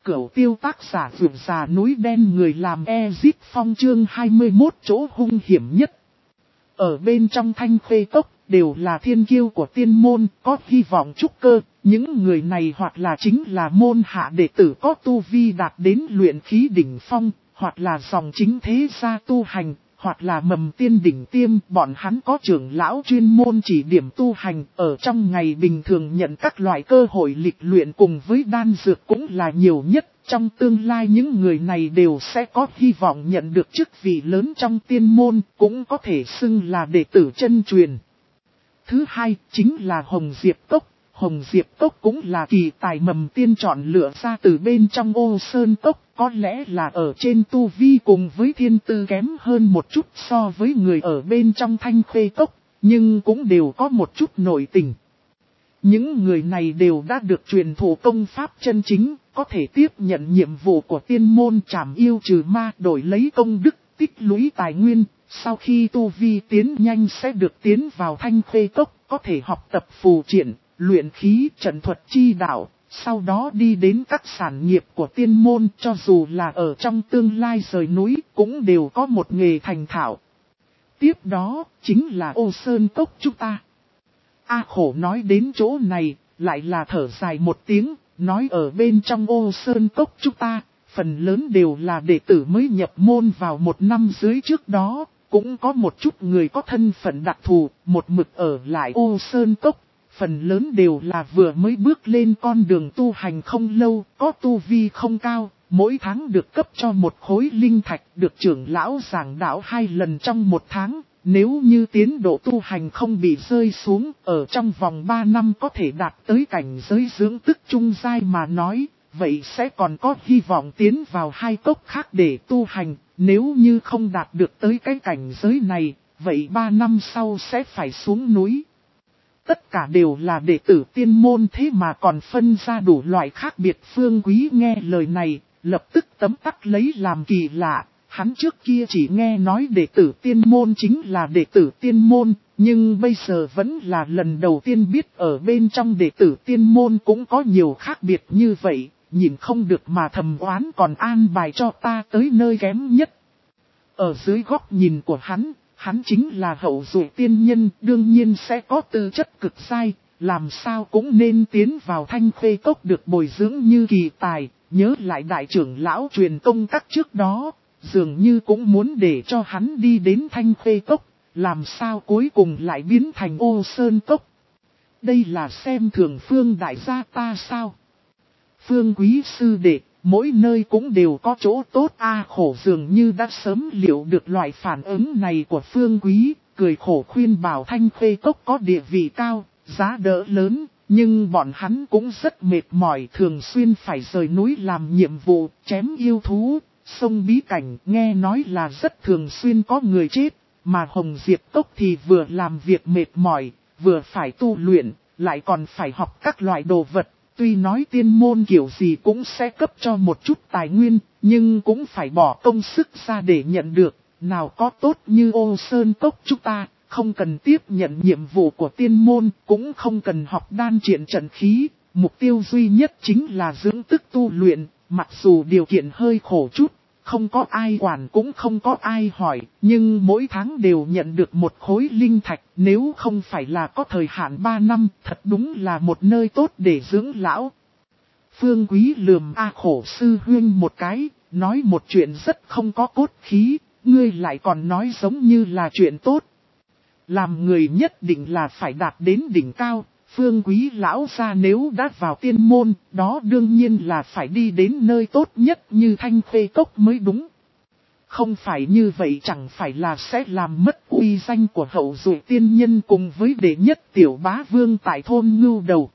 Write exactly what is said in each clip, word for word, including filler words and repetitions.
Cửu Tiêu tác giả vượt già núi đen người làm Ezip Phong chương hai mươi mốt chỗ hung hiểm nhất. Ở bên trong Thanh Khê Cốc đều là thiên kiêu của tiên môn, có hy vọng trúc cơ. Những người này hoặc là chính là môn hạ đệ tử có tu vi đạt đến luyện khí đỉnh phong, hoặc là dòng chính thế gia tu hành, hoặc là mầm tiên đỉnh tiêm. Bọn hắn có trưởng lão chuyên môn chỉ điểm tu hành, ở trong ngày bình thường nhận các loại cơ hội lịch luyện cùng với đan dược cũng là nhiều nhất. Trong tương lai những người này đều sẽ có hy vọng nhận được chức vị lớn trong tiên môn, cũng có thể xưng là đệ tử chân truyền. Thứ hai chính là Hồng Diệp Cốc. Hồng Diệp Cốc cũng là kỳ tài mầm tiên chọn lựa ra từ bên trong Ô Sơn Cốc, có lẽ là ở trên tu vi cùng với thiên tư kém hơn một chút so với người ở bên trong Thanh Khê Cốc, nhưng cũng đều có một chút nội tình. Những người này đều đã được truyền thụ công pháp chân chính, có thể tiếp nhận nhiệm vụ của tiên môn trảm yêu trừ ma đổi lấy công đức, tích lũy tài nguyên. Sau khi tu vi tiến nhanh sẽ được tiến vào Thanh Khê Cốc, có thể học tập phù triện, luyện khí, trận thuật chi đạo, sau đó đi đến các sản nghiệp của tiên môn, cho dù là ở trong tương lai rời núi, cũng đều có một nghề thành thạo. Tiếp đó, chính là Ô Sơn Cốc chúng ta. A Khổ nói đến chỗ này, lại là thở dài một tiếng, nói ở bên trong Ô Sơn Cốc chúng ta, phần lớn đều là đệ tử mới nhập môn vào một năm dưới trước đó, cũng có một chút người có thân phận đặc thù, một mực ở lại Ô Sơn Cốc. Phần lớn đều là vừa mới bước lên con đường tu hành không lâu, có tu vi không cao, mỗi tháng được cấp cho một khối linh thạch, được trưởng lão giảng đạo hai lần trong một tháng. Nếu như tiến độ tu hành không bị rơi xuống, ở trong vòng ba năm có thể đạt tới cảnh giới dưỡng tức trung giai mà nói, vậy sẽ còn có hy vọng tiến vào hai cốc khác để tu hành. Nếu như không đạt được tới cái cảnh giới này, vậy ba năm sau sẽ phải xuống núi. Tất cả đều là đệ tử tiên môn thế mà còn phân ra đủ loại khác biệt. Phương Quý nghe lời này, lập tức tấm tắc lấy làm kỳ lạ. Hắn trước kia chỉ nghe nói đệ tử tiên môn chính là đệ tử tiên môn, nhưng bây giờ vẫn là lần đầu tiên biết ở bên trong đệ tử tiên môn cũng có nhiều khác biệt như vậy, nhìn không được mà thầm oán còn an bài cho ta tới nơi kém nhất. Ở dưới góc nhìn của hắn, hắn chính là hậu duệ tiên nhân, đương nhiên sẽ có tư chất cực sai, làm sao cũng nên tiến vào Thanh Khê Cốc được bồi dưỡng như kỳ tài. Nhớ lại đại trưởng lão truyền công tác trước đó, dường như cũng muốn để cho hắn đi đến Thanh Khê Cốc, làm sao cuối cùng lại biến thành Ô Sơn Cốc. Đây là xem thường Phương đại gia ta sao? Phương Quý sư đệ, mỗi nơi cũng đều có chỗ tốt. A Khổ dường như đã sớm liệu được loại phản ứng này của Phương Quý, cười khổ khuyên bảo Thanh Khê Cốc có địa vị cao, giá đỡ lớn, nhưng bọn hắn cũng rất mệt mỏi, thường xuyên phải rời núi làm nhiệm vụ, chém yêu thú, sông bí cảnh, nghe nói là rất thường xuyên có người chết, mà Hồng Diệp Cốc thì vừa làm việc mệt mỏi, vừa phải tu luyện, lại còn phải học các loại đồ vật. Tuy nói tiên môn kiểu gì cũng sẽ cấp cho một chút tài nguyên, nhưng cũng phải bỏ công sức ra để nhận được. Nào có tốt như Ô Sơn Cốc chúng ta, không cần tiếp nhận nhiệm vụ của tiên môn, cũng không cần học đan triện trận khí. Mục tiêu duy nhất chính là dưỡng tức tu luyện, mặc dù điều kiện hơi khổ chút, không có ai quản cũng không có ai hỏi, nhưng mỗi tháng đều nhận được một khối linh thạch, nếu không phải là có thời hạn ba năm, thật đúng là một nơi tốt để dưỡng lão. Phương Quý lườm A Khổ sư huyên một cái, nói một chuyện rất không có cốt khí, ngươi lại còn nói giống như là chuyện tốt. Làm người nhất định là phải đạt đến đỉnh cao. Phương Quý lão gia nếu đã vào tiên môn, đó đương nhiên là phải đi đến nơi tốt nhất như Thanh Khê Cốc mới đúng. Không phải như vậy chẳng phải là sẽ làm mất uy danh của hậu duệ tiên nhân cùng với đệ nhất tiểu bá vương tại thôn Ngưu Đầu.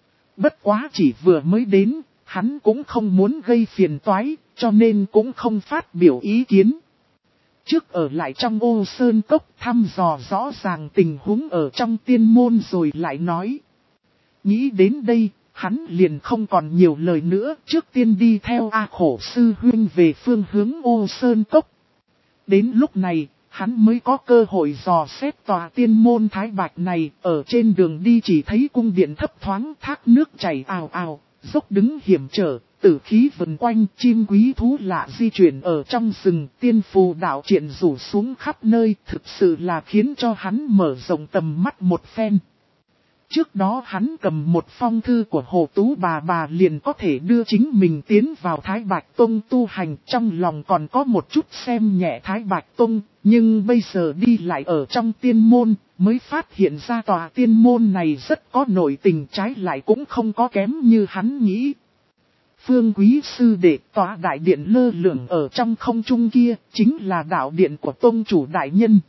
Bất quá chỉ vừa mới đến, hắn cũng không muốn gây phiền toái, cho nên cũng không phát biểu ý kiến. Trước ở lại trong Ô Sơn Cốc thăm dò rõ ràng tình huống ở trong tiên môn rồi lại nói. Nghĩ đến đây, hắn liền không còn nhiều lời nữa, trước tiên đi theo A Khổ sư huynh về phương hướng Ô Sơn Cốc. Đến lúc này, hắn mới có cơ hội dò xét tòa tiên môn Thái Bạch này, ở trên đường đi chỉ thấy cung điện thấp thoáng, thác nước chảy ào ào, dốc đứng hiểm trở, tử khí vần quanh, chim quý thú lạ di chuyển ở trong rừng, tiên phù đạo triện rủ xuống khắp nơi, thực sự là khiến cho hắn mở rộng tầm mắt một phen. Trước đó hắn cầm một phong thư của Hồ Tú bà bà liền có thể đưa chính mình tiến vào Thái Bạch Tông tu hành, trong lòng còn có một chút xem nhẹ Thái Bạch Tông, nhưng bây giờ đi lại ở trong tiên môn, mới phát hiện ra tòa tiên môn này rất có nội tình, trái lại cũng không có kém như hắn nghĩ. Phương Quý sư đệ, tòa đại điện lơ lửng ở trong không trung kia, chính là đạo điện của Tông chủ đại nhân.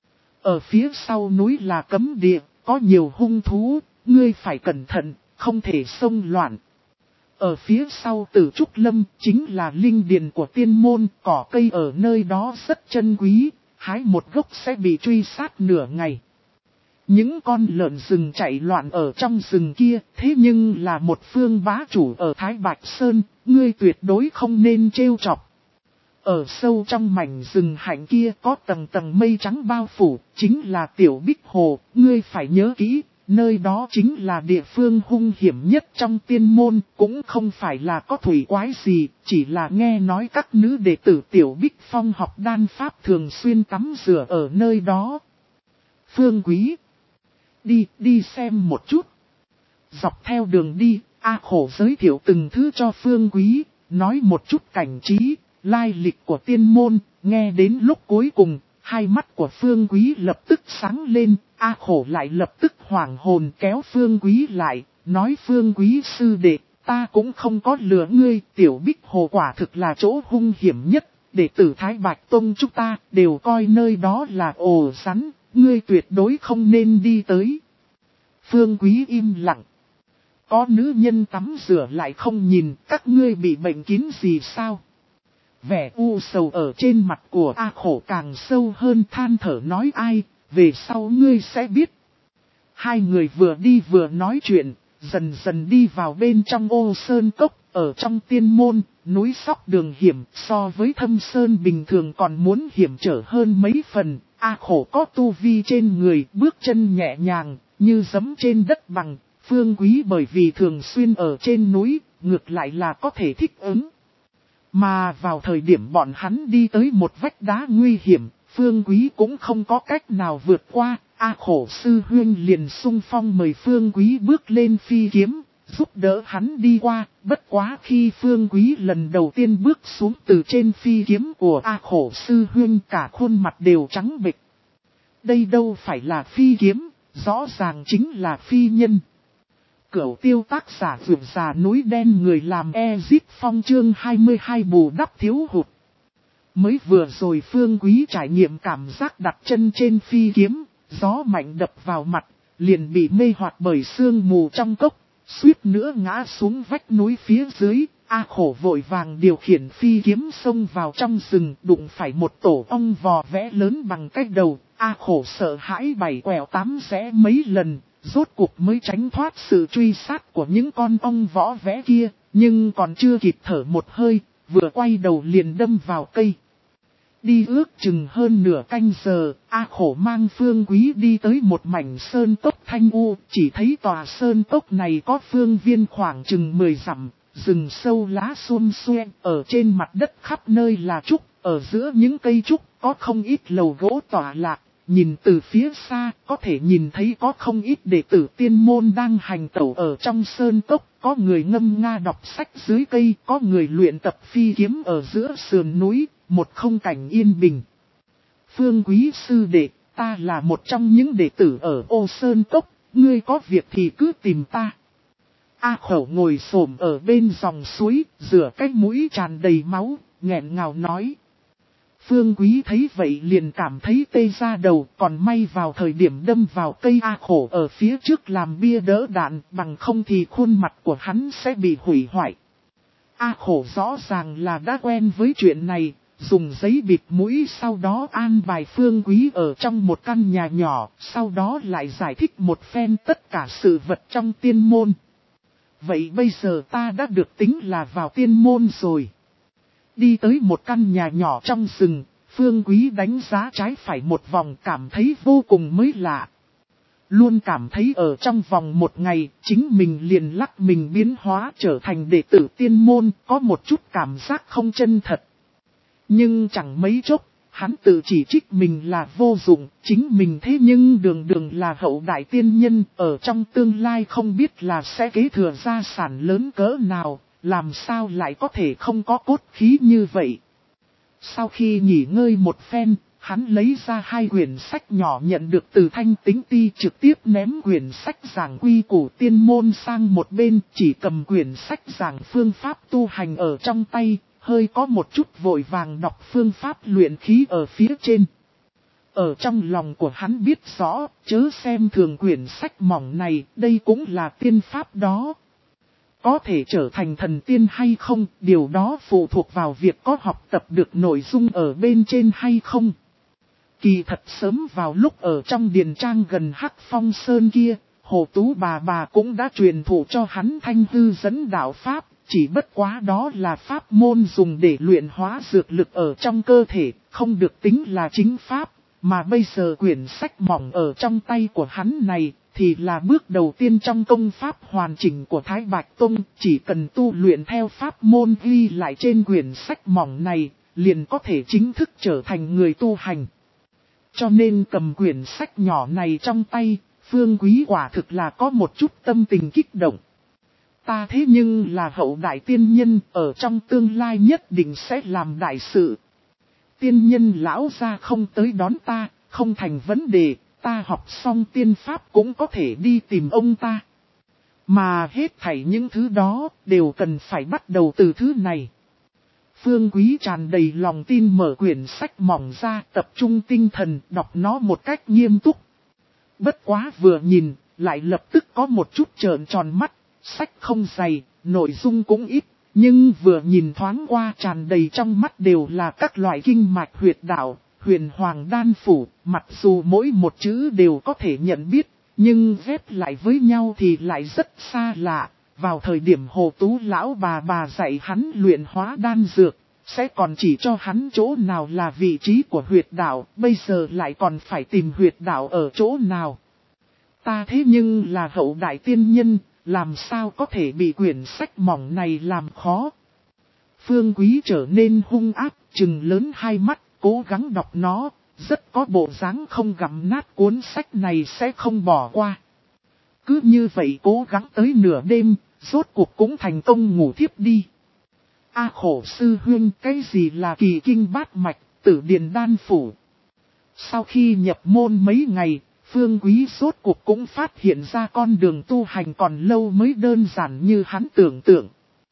Ở phía sau núi là cấm địa, có nhiều hung thú, ngươi phải cẩn thận, không thể xông loạn. Ở phía sau Tử Trúc Lâm chính là linh điền của tiên môn, cỏ cây ở nơi đó rất chân quý, hái một gốc sẽ bị truy sát nửa ngày. Những con lợn rừng chạy loạn ở trong rừng kia, thế nhưng là một phương bá chủ ở Thái Bạch Sơn, ngươi tuyệt đối không nên trêu chọc. Ở sâu trong mảnh rừng hạnh kia có tầng tầng mây trắng bao phủ, chính là Tiểu Bích Hồ, ngươi phải nhớ kỹ, nơi đó chính là địa phương hung hiểm nhất trong tiên môn, cũng không phải là có thủy quái gì, chỉ là nghe nói các nữ đệ tử Tiểu Bích Phong học đan pháp thường xuyên tắm rửa ở nơi đó. Phương Quý, đi, đi xem một chút. Dọc theo đường đi, A Khổ giới thiệu từng thứ cho Phương Quý, nói một chút cảnh trí, lai lịch của tiên môn, nghe đến lúc cuối cùng, hai mắt của Phương Quý lập tức sáng lên, A Khổ lại lập tức hoảng hồn kéo Phương Quý lại, nói Phương Quý sư đệ, ta cũng không có lừa ngươi, Tiểu Bích Hồ quả thực là chỗ hung hiểm nhất, đệ tử Thái Bạch Tông chúng ta đều coi nơi đó là ổ rắn, ngươi tuyệt đối không nên đi tới. Phương Quý im lặng. Có nữ nhân tắm rửa lại không nhìn, các ngươi bị bệnh kín gì sao? Vẻ u sầu ở trên mặt của A Khổ càng sâu hơn, than thở nói ai, về sau ngươi sẽ biết. Hai người vừa đi vừa nói chuyện, dần dần đi vào bên trong ô sơn cốc, ở trong tiên môn, núi sóc đường hiểm, so với thâm sơn bình thường còn muốn hiểm trở hơn mấy phần. A Khổ có tu vi trên người, bước chân nhẹ nhàng, như giẫm trên đất bằng. Phương Quý bởi vì thường xuyên ở trên núi, ngược lại là có thể thích ứng. Mà vào thời điểm bọn hắn đi tới một vách đá nguy hiểm, Phương Quý cũng không có cách nào vượt qua, A Khổ sư huynh liền xung phong mời Phương Quý bước lên phi kiếm, giúp đỡ hắn đi qua, bất quá khi Phương Quý lần đầu tiên bước xuống từ trên phi kiếm của A Khổ sư huynh, cả khuôn mặt đều trắng bệch. Đây đâu phải là phi kiếm, rõ ràng chính là phi nhân. Cửu tiêu tác giả vượt già núi đen người làm Ezip Phong chương hai mươi hai bù đắp thiếu hụt. Mới vừa rồi Phương Quý trải nghiệm cảm giác đặt chân trên phi kiếm, gió mạnh đập vào mặt, liền bị mê hoặc bởi sương mù trong cốc, suýt nữa ngã xuống vách núi phía dưới. A Khổ vội vàng điều khiển phi kiếm xông vào trong rừng, đụng phải một tổ ong vò vẽ lớn bằng cách đầu. A Khổ sợ hãi bảy quẹo tám rẽ mấy lần, rốt cuộc mới tránh thoát sự truy sát của những con ong võ vẽ kia, nhưng còn chưa kịp thở một hơi, vừa quay đầu liền đâm vào cây. Đi ước chừng hơn nửa canh giờ, A Khổ mang Phương Quý đi tới một mảnh sơn cốc thanh u, chỉ thấy tòa sơn cốc này có phương viên khoảng chừng mười dặm, rừng sâu lá xum xuê, ở trên mặt đất khắp nơi là trúc, ở giữa những cây trúc có không ít lầu gỗ tỏa lạc. Nhìn từ phía xa, có thể nhìn thấy có không ít đệ tử tiên môn đang hành tẩu ở trong sơn cốc, có người ngâm nga đọc sách dưới cây, có người luyện tập phi kiếm ở giữa sườn núi, một không cảnh yên bình. Phương Quý sư đệ, ta là một trong những đệ tử ở ô sơn cốc, ngươi có việc thì cứ tìm ta. A Khổ ngồi xổm ở bên dòng suối, rửa cái mũi tràn đầy máu, nghẹn ngào nói. Phương Quý thấy vậy liền cảm thấy tê ra đầu, còn may vào thời điểm đâm vào cây A Khổ ở phía trước làm bia đỡ đạn, bằng không thì khuôn mặt của hắn sẽ bị hủy hoại. A Khổ rõ ràng là đã quen với chuyện này, dùng giấy bịt mũi sau đó an bài Phương Quý ở trong một căn nhà nhỏ, sau đó lại giải thích một phen tất cả sự vật trong tiên môn. Vậy bây giờ ta đã được tính là vào tiên môn rồi. Đi tới một căn nhà nhỏ trong rừng, Phương Quý đánh giá trái phải một vòng cảm thấy vô cùng mới lạ. Luôn cảm thấy ở trong vòng một ngày, chính mình liền lắc mình biến hóa trở thành đệ tử tiên môn, có một chút cảm giác không chân thật. Nhưng chẳng mấy chốc, hắn tự chỉ trích mình là vô dụng, chính mình thế nhưng đường đường là hậu đại tiên nhân, ở trong tương lai không biết là sẽ kế thừa gia sản lớn cỡ nào, làm sao lại có thể không có cốt khí như vậy. Sau khi nghỉ ngơi một phen, hắn lấy ra hai quyển sách nhỏ nhận được từ Thanh Tính Ti, trực tiếp ném quyển sách giảng quy củ tiên môn sang một bên, chỉ cầm quyển sách giảng phương pháp tu hành ở trong tay, hơi có một chút vội vàng đọc phương pháp luyện khí ở phía trên. Ở trong lòng của hắn biết rõ, chớ xem thường quyển sách mỏng này, đây cũng là tiên pháp đó. Có thể trở thành thần tiên hay không, điều đó phụ thuộc vào việc có học tập được nội dung ở bên trên hay không. Kỳ thật sớm vào lúc ở trong điền trang gần Hắc Phong Sơn kia, Hồ Tú bà bà cũng đã truyền thụ cho hắn thanh hư dẫn đạo pháp, chỉ bất quá đó là pháp môn dùng để luyện hóa dược lực ở trong cơ thể, không được tính là chính pháp, mà bây giờ quyển sách mỏng ở trong tay của hắn này, thì là bước đầu tiên trong công pháp hoàn chỉnh của Thái Bạch Tông, chỉ cần tu luyện theo pháp môn ghi lại trên quyển sách mỏng này, liền có thể chính thức trở thành người tu hành. Cho nên cầm quyển sách nhỏ này trong tay, Phương Quý quả thực là có một chút tâm tình kích động. Ta thế nhưng là hậu đại tiên nhân, ở trong tương lai nhất định sẽ làm đại sự. Tiên nhân lão gia không tới đón ta, không thành vấn đề, ta học xong tiên pháp cũng có thể đi tìm ông ta. Mà hết thảy những thứ đó, đều cần phải bắt đầu từ thứ này. Phương Quý tràn đầy lòng tin mở quyển sách mỏng ra, tập trung tinh thần, đọc nó một cách nghiêm túc. Bất quá vừa nhìn, lại lập tức có một chút trợn tròn mắt, sách không dày, nội dung cũng ít, nhưng vừa nhìn thoáng qua tràn đầy trong mắt đều là các loại kinh mạch huyệt đạo, huyền hoàng đan phủ, mặc dù mỗi một chữ đều có thể nhận biết, nhưng ghép lại với nhau thì lại rất xa lạ. Vào thời điểm Hồ Tú lão bà bà dạy hắn luyện hóa đan dược, sẽ còn chỉ cho hắn chỗ nào là vị trí của huyệt đạo, bây giờ lại còn phải tìm huyệt đạo ở chỗ nào. Ta thế nhưng là hậu đại tiên nhân, làm sao có thể bị quyển sách mỏng này làm khó. Phương Quý trở nên hung ác, trừng lớn hai mắt, cố gắng đọc nó, rất có bộ dáng không gặm nát cuốn sách này sẽ không bỏ qua. Cứ như vậy cố gắng tới nửa đêm, rốt cuộc cũng thành công ngủ thiếp đi. A khổ sư huynh, cái gì là kỳ kinh bát mạch, tử điền đan phủ. Sau khi nhập môn mấy ngày, Phương Quý rốt cuộc cũng phát hiện ra con đường tu hành còn lâu mới đơn giản như hắn tưởng tượng.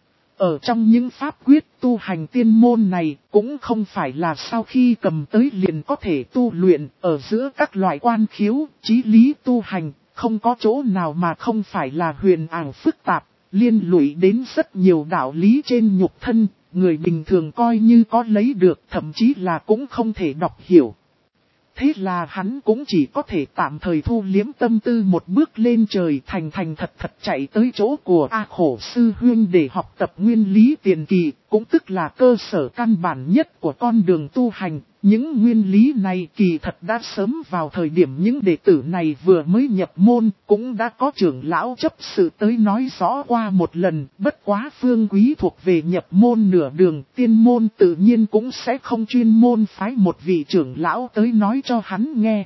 Ở trong những pháp quyết tu hành tiên môn này cũng không phải là sau khi cầm tới liền có thể tu luyện, ở giữa các loại quan khiếu, chí lý tu hành, không có chỗ nào mà không phải là huyền ảo phức tạp, liên lụy đến rất nhiều đạo lý trên nhục thân, người bình thường coi như có lấy được, thậm chí là cũng không thể đọc hiểu. Thế là hắn cũng chỉ có thể tạm thời thu liếm tâm tư một bước lên trời, thành thành thật thật chạy tới chỗ của A khổ sư huynh để học tập nguyên lý tiền kỳ, cũng tức là cơ sở căn bản nhất của con đường tu hành. Những nguyên lý này kỳ thật đã sớm vào thời điểm những đệ tử này vừa mới nhập môn, cũng đã có trưởng lão chấp sự tới nói rõ qua một lần, bất quá Phương Quý thuộc về nhập môn nửa đường, tiên môn tự nhiên cũng sẽ không chuyên môn phái một vị trưởng lão tới nói cho hắn nghe.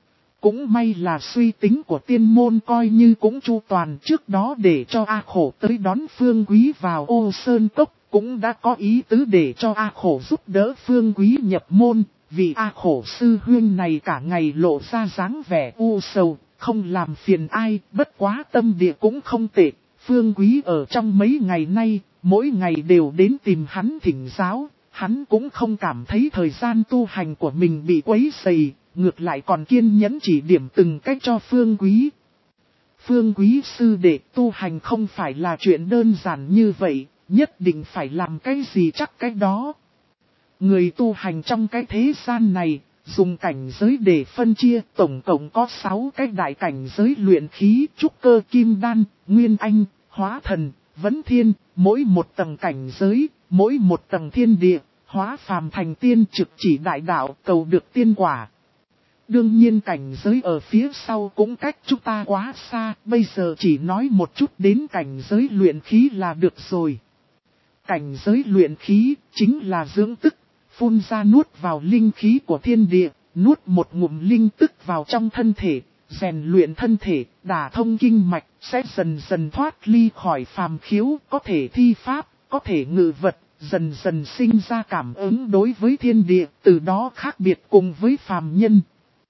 Cũng may là suy tính của tiên môn coi như cũng chu toàn, trước đó để cho A khổ tới đón Phương Quý vào Ô Sơn Cốc, cũng đã có ý tứ để cho A khổ giúp đỡ Phương Quý nhập môn, vì A khổ sư huynh này cả ngày lộ ra dáng vẻ u sầu, không làm phiền ai, bất quá tâm địa cũng không tệ. Phương Quý ở trong mấy ngày nay, mỗi ngày đều đến tìm hắn thỉnh giáo, hắn cũng không cảm thấy thời gian tu hành của mình bị quấy rầy, ngược lại còn kiên nhẫn chỉ điểm từng cách cho Phương Quý. Phương Quý sư đệ, tu hành không phải là chuyện đơn giản như vậy, nhất định phải làm cái gì chắc cái đó. Người tu hành trong cái thế gian này, dùng cảnh giới để phân chia, tổng cộng có sáu cái đại cảnh giới luyện khí, trúc cơ kim đan, nguyên anh, hóa thần, vấn thiên, mỗi một tầng cảnh giới, mỗi một tầng thiên địa, hóa phàm thành tiên, trực chỉ đại đạo, cầu được tiên quả. Đương nhiên cảnh giới ở phía sau cũng cách chúng ta quá xa, bây giờ chỉ nói một chút đến cảnh giới luyện khí là được rồi. Cảnh giới luyện khí chính là dưỡng tức, phun ra nuốt vào linh khí của thiên địa, nuốt một ngụm linh tức vào trong thân thể, rèn luyện thân thể, đả thông kinh mạch, sẽ dần dần thoát ly khỏi phàm khiếu, có thể thi pháp, có thể ngự vật, dần dần sinh ra cảm ứng đối với thiên địa, từ đó khác biệt cùng với phàm nhân.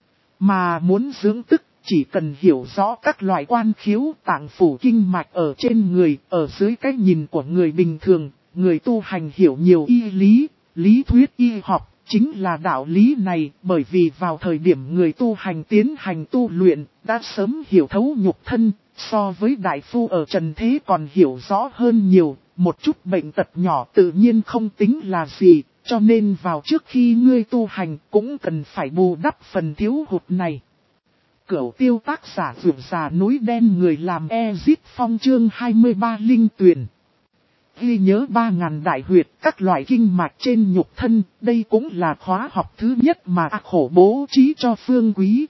Mà muốn dưỡng tức, chỉ cần hiểu rõ các loại quan khiếu tạng phủ kinh mạch ở trên người, ở dưới cái nhìn của người bình thường, người tu hành hiểu nhiều y lý, lý thuyết y học, chính là đạo lý này, bởi vì vào thời điểm người tu hành tiến hành tu luyện, đã sớm hiểu thấu nhục thân, so với đại phu ở trần thế còn hiểu rõ hơn nhiều, một chút bệnh tật nhỏ tự nhiên không tính là gì, cho nên vào trước khi ngươi tu hành cũng cần phải bù đắp phần thiếu hụt này. Cửu tiêu tác giả vượt già núi đen người làm Ezit Phong chương hai mươi ba linh tuyển. Ghi nhớ ba ngàn đại huyệt các loại kinh mạch trên nhục thân, đây cũng là khóa học thứ nhất mà A Khổ bố trí cho Phương Quý.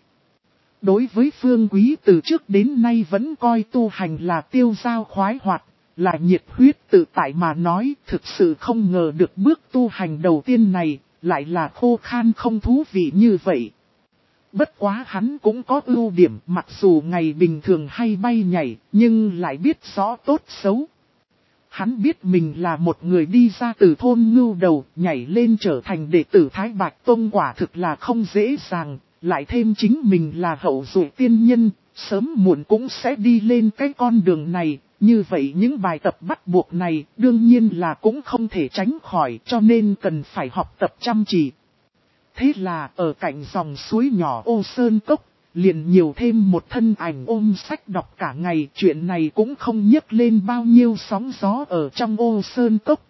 Đối với Phương Quý từ trước đến nay vẫn coi tu hành là tiêu dao khoái hoạt, là nhiệt huyết tự tại mà nói, thực sự không ngờ được bước tu hành đầu tiên này, lại là khô khan không thú vị như vậy. Bất quá hắn cũng có ưu điểm, mặc dù ngày bình thường hay bay nhảy, nhưng lại biết rõ tốt xấu. Hắn biết mình là một người đi ra từ thôn ngưu đầu, nhảy lên trở thành đệ tử Thái Bạch Tông quả thực là không dễ dàng, lại thêm chính mình là hậu duệ tiên nhân, sớm muộn cũng sẽ đi lên cái con đường này, như vậy những bài tập bắt buộc này đương nhiên là cũng không thể tránh khỏi, cho nên cần phải học tập chăm chỉ. Thế là ở cạnh dòng suối nhỏ Ô Sơn Cốc, liền nhiều thêm một thân ảnh ôm sách đọc cả ngày, chuyện này cũng không nhấc lên bao nhiêu sóng gió ở trong Ô Sơn Cốc.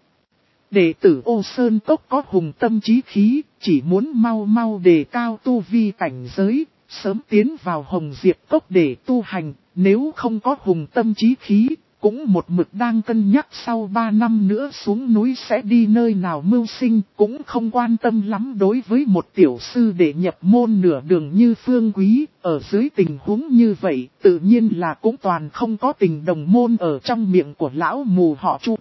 Đệ tử Ô Sơn Cốc có hùng tâm chí khí, chỉ muốn mau mau đề cao tu vi cảnh giới, sớm tiến vào Hồng Diệp Cốc để tu hành, nếu không có hùng tâm chí khí, cũng một mực đang cân nhắc sau ba năm nữa xuống núi sẽ đi nơi nào mưu sinh, cũng không quan tâm lắm đối với một tiểu sư để nhập môn nửa đường như Phương Quý, ở dưới tình huống như vậy, tự nhiên là cũng toàn không có tình đồng môn ở trong miệng của lão mù họ Chu.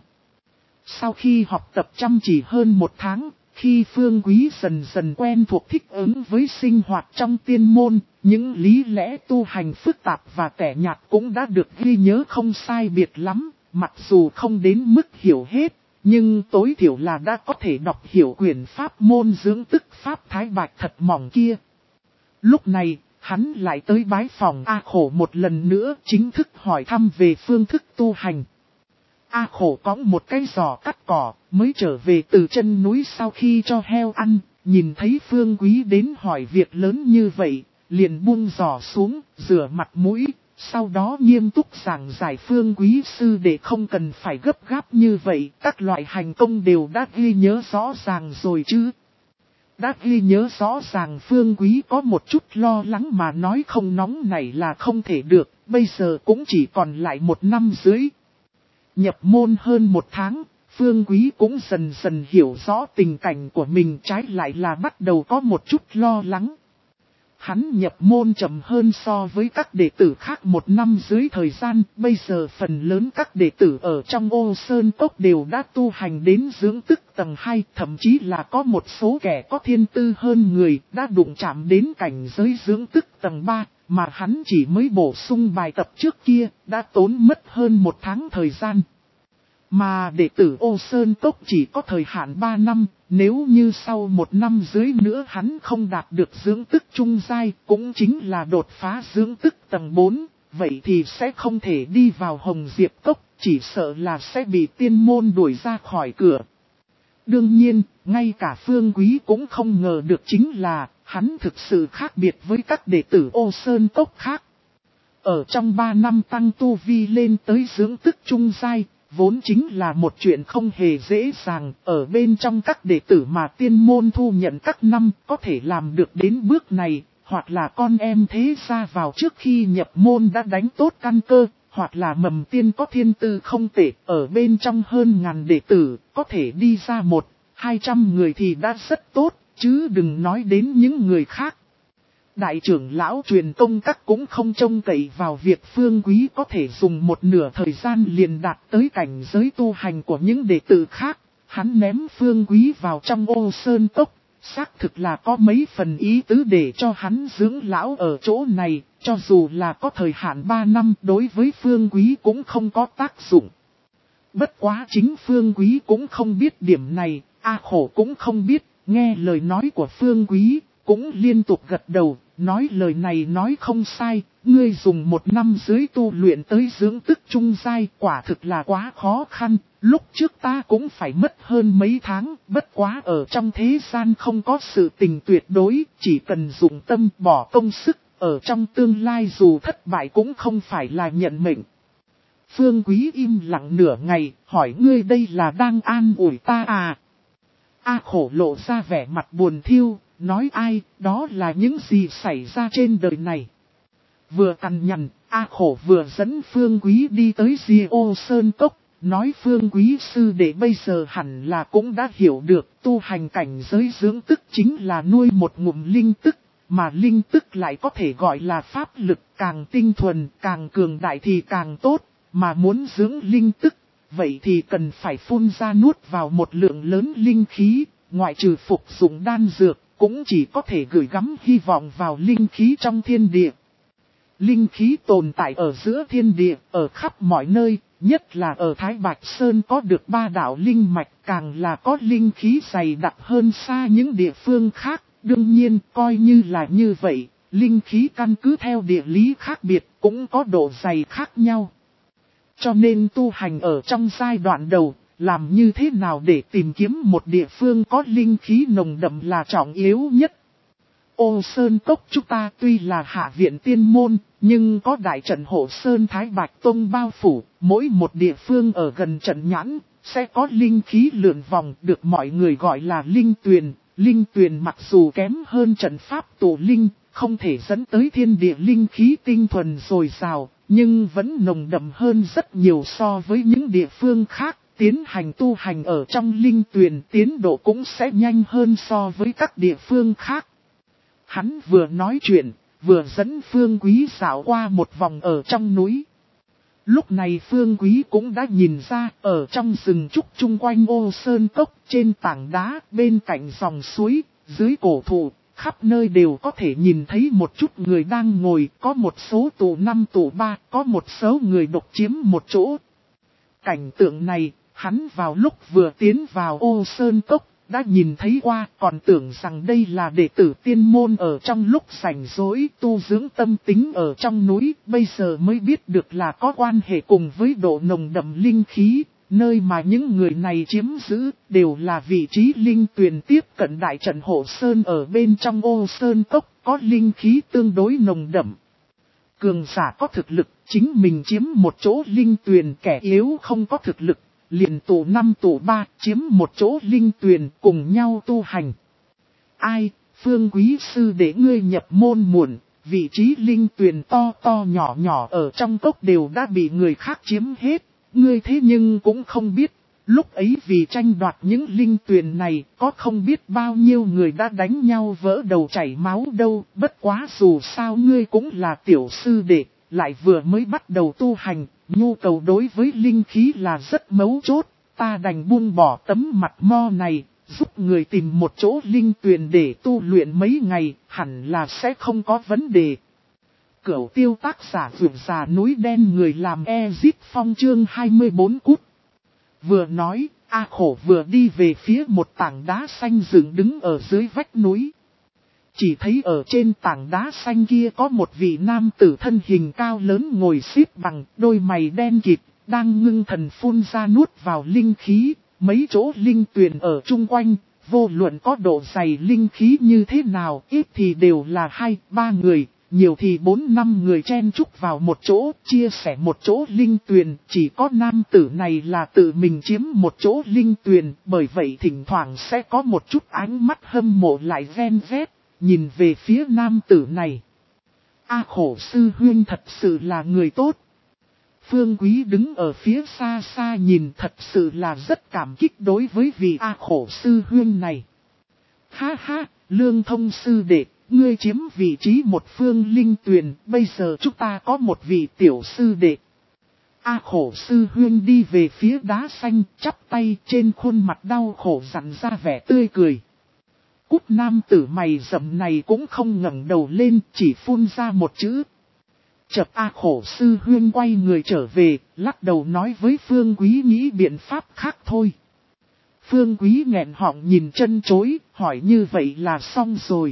Sau khi học tập chăm chỉ hơn một tháng, khi Phương Quý dần dần quen thuộc thích ứng với sinh hoạt trong tiên môn, những lý lẽ tu hành phức tạp và tẻ nhạt cũng đã được ghi nhớ không sai biệt lắm, mặc dù không đến mức hiểu hết, nhưng tối thiểu là đã có thể đọc hiểu quyển pháp môn dưỡng tức pháp Thái Bạch thật mỏng kia. Lúc này, hắn lại tới bái phòng A Khổ một lần nữa chính thức hỏi thăm về phương thức tu hành. A Khổ cõng một cái giò cắt cỏ, mới trở về từ chân núi sau khi cho heo ăn, nhìn thấy Phương Quý đến hỏi việc lớn như vậy, liền buông giò xuống, rửa mặt mũi, sau đó nghiêm túc giảng giải Phương Quý sư để không cần phải gấp gáp như vậy, các loại hành công đều đã ghi nhớ rõ ràng rồi chứ. Đã ghi nhớ rõ ràng Phương Quý có một chút lo lắng mà nói không nóng này là không thể được, bây giờ cũng chỉ còn lại một năm dưới. Nhập môn hơn một tháng, Phương Quý cũng dần dần hiểu rõ tình cảnh của mình, trái lại là bắt đầu có một chút lo lắng. Hắn nhập môn chậm hơn so với các đệ tử khác một năm dưới thời gian, bây giờ phần lớn các đệ tử ở trong Ô Sơn Cốc đều đã tu hành đến dưỡng tức tầng hai, thậm chí là có một số kẻ có thiên tư hơn người đã đụng chạm đến cảnh giới dưỡng tức tầng ba, mà hắn chỉ mới bổ sung bài tập trước kia, đã tốn mất hơn một tháng thời gian. Mà đệ tử Ô Sơn Cốc chỉ có thời hạn ba năm, nếu như sau một năm dưới nữa hắn không đạt được dưỡng tức trung giai, cũng chính là đột phá dưỡng tức tầng bốn, vậy thì sẽ không thể đi vào Hồng Diệp Cốc, chỉ sợ là sẽ bị tiên môn đuổi ra khỏi cửa. Đương nhiên, ngay cả Phương Quý cũng không ngờ được chính là, hắn thực sự khác biệt với các đệ tử Ô Sơn Cốc khác. Ở trong ba năm tăng tu vi lên tới dưỡng tức trung giai, vốn chính là một chuyện không hề dễ dàng, ở bên trong các đệ tử mà tiên môn thu nhận các năm có thể làm được đến bước này, hoặc là con em thế gia vào trước khi nhập môn đã đánh tốt căn cơ, hoặc là mầm tiên có thiên tư không tệ, ở bên trong hơn ngàn đệ tử, có thể đi ra một, hai trăm người thì đã rất tốt, chứ đừng nói đến những người khác. đại trưởng lão truyền công các cũng không trông cậy vào việc Phương Quý có thể dùng một nửa thời gian liền đạt tới cảnh giới tu hành của những đệ tử khác. Hắn ném Phương Quý vào trong Ô Sơn Cốc, xác thực là có mấy phần ý tứ để cho hắn dưỡng lão ở chỗ này, cho dù là có thời hạn ba năm đối với Phương Quý cũng không có tác dụng. Bất quá chính Phương Quý cũng không biết điểm này, A Khổ cũng không biết, nghe lời nói của Phương Quý, cũng liên tục gật đầu, nói lời này nói không sai, ngươi dùng một năm dưới tu luyện tới dưỡng tức trung giai quả thực là quá khó khăn, lúc trước ta cũng phải mất hơn mấy tháng, bất quá ở trong thế gian không có sự tình tuyệt đối, chỉ cần dùng tâm bỏ công sức, ở trong tương lai dù thất bại cũng không phải là nhận mệnh. Phương Quý im lặng nửa ngày, hỏi ngươi đây là đang an ủi ta à? A Khổ lộ ra vẻ mặt buồn thiêu, nói ai, đó là những gì xảy ra trên đời này. Vừa cằn nhằn, A Khổ vừa dẫn Phương Quý đi tới Di Ô Sơn Cốc, nói Phương Quý sư đệ bây giờ hẳn là cũng đã hiểu được tu hành cảnh giới dưỡng tức chính là nuôi một ngụm linh tức, mà linh tức lại có thể gọi là pháp lực, càng tinh thuần, càng cường đại thì càng tốt, mà muốn dưỡng linh tức, vậy thì cần phải phun ra nuốt vào một lượng lớn linh khí, ngoại trừ phục dụng đan dược, cũng chỉ có thể gửi gắm hy vọng vào linh khí trong thiên địa. Linh khí tồn tại ở giữa thiên địa, ở khắp mọi nơi, nhất là ở Thái Bạch Sơn có được ba đạo linh mạch, càng là có linh khí dày đặc hơn xa những địa phương khác. Đương nhiên, coi như là như vậy, linh khí căn cứ theo địa lý khác biệt, cũng có độ dày khác nhau. Cho nên tu hành ở trong giai đoạn đầu, làm như thế nào để tìm kiếm một địa phương có linh khí nồng đậm là trọng yếu nhất. Ô Sơn Cốc chúng ta tuy là hạ viện tiên môn, nhưng có đại trận hộ Sơn Thái Bạch Tông bao phủ, mỗi một địa phương ở gần trận nhãn, sẽ có linh khí lượn vòng được mọi người gọi là linh tuyền. Linh tuyền mặc dù kém hơn trận pháp tổ linh, không thể dẫn tới thiên địa linh khí tinh thuần dồi dào, nhưng vẫn nồng đậm hơn rất nhiều so với những địa phương khác. Tiến hành tu hành ở trong linh tuyền tiến độ cũng sẽ nhanh hơn so với các địa phương khác. Hắn vừa nói chuyện, vừa dẫn Phương Quý dạo qua một vòng ở trong núi. Lúc này Phương Quý cũng đã nhìn ra, ở trong rừng trúc chung quanh Ô Sơn Cốc, trên tảng đá, bên cạnh dòng suối, dưới cổ thụ, khắp nơi đều có thể nhìn thấy một chút người đang ngồi, có một số tụ năm tụ ba, có một số người độc chiếm một chỗ. Cảnh tượng này, hắn vào lúc vừa tiến vào Ô Sơn Cốc, đã nhìn thấy qua, còn tưởng rằng đây là đệ tử tiên môn ở trong lúc rảnh rỗi tu dưỡng tâm tính ở trong núi, bây giờ mới biết được là có quan hệ cùng với độ nồng đậm linh khí, nơi mà những người này chiếm giữ, đều là vị trí linh tuyền tiếp cận đại trận hộ Sơn ở bên trong Ô Sơn Cốc, có linh khí tương đối nồng đậm. Cường giả có thực lực, chính mình chiếm một chỗ linh tuyền, kẻ yếu không có thực lực. Liền tụ năm tụ ba chiếm một chỗ linh tuyền cùng nhau tu hành. Ai, Phương Quý sư để ngươi nhập môn muộn, vị trí linh tuyền to to nhỏ nhỏ ở trong cốc đều đã bị người khác chiếm hết. Ngươi thế nhưng cũng không biết, lúc ấy vì tranh đoạt những linh tuyền này có không biết bao nhiêu người đã đánh nhau vỡ đầu chảy máu đâu. Bất quá dù sao ngươi cũng là tiểu sư đệ, lại vừa mới bắt đầu tu hành. Nhu cầu đối với linh khí là rất mấu chốt, ta đành buông bỏ tấm mặt mo này, giúp người tìm một chỗ linh tuyền để tu luyện mấy ngày, hẳn là sẽ không có vấn đề. Cửu tiêu tác giả vượt già núi đen người làm Ezit Phong chương hai mươi bốn cút. Vừa nói, A Khổ vừa đi về phía một tảng đá xanh dựng đứng ở dưới vách núi. Chỉ thấy ở trên tảng đá xanh kia có một vị nam tử thân hình cao lớn ngồi xếp bằng, đôi mày đen kịt, đang ngưng thần phun ra nuốt vào linh khí, mấy chỗ linh tuyền ở chung quanh, vô luận có độ dày linh khí như thế nào, ít thì đều là hai, ba người, nhiều thì bốn, năm người chen chúc vào một chỗ, chia sẻ một chỗ linh tuyền, chỉ có nam tử này là tự mình chiếm một chỗ linh tuyền, bởi vậy thỉnh thoảng sẽ có một chút ánh mắt hâm mộ lại ven vét. Nhìn về phía nam tử này. A Khổ sư huynh thật sự là người tốt. Phương Quý đứng ở phía xa xa nhìn thật sự là rất cảm kích đối với vị A Khổ sư huynh này. Ha ha, Lương Thông sư đệ, ngươi chiếm vị trí một phương linh tuyền, bây giờ chúng ta có một vị tiểu sư đệ. A khổ sư huyên đi về phía đá xanh, chắp tay trên khuôn mặt đau khổ dặn ra vẻ tươi cười. Cút nam tử mày rậm này cũng không ngẩng đầu lên, chỉ phun ra một chữ. Chợt A khổ sư huyên quay người trở về, lắc đầu nói với Phương Quý nghĩ biện pháp khác thôi. Phương Quý nghẹn họng nhìn chân chối, hỏi như vậy là xong rồi.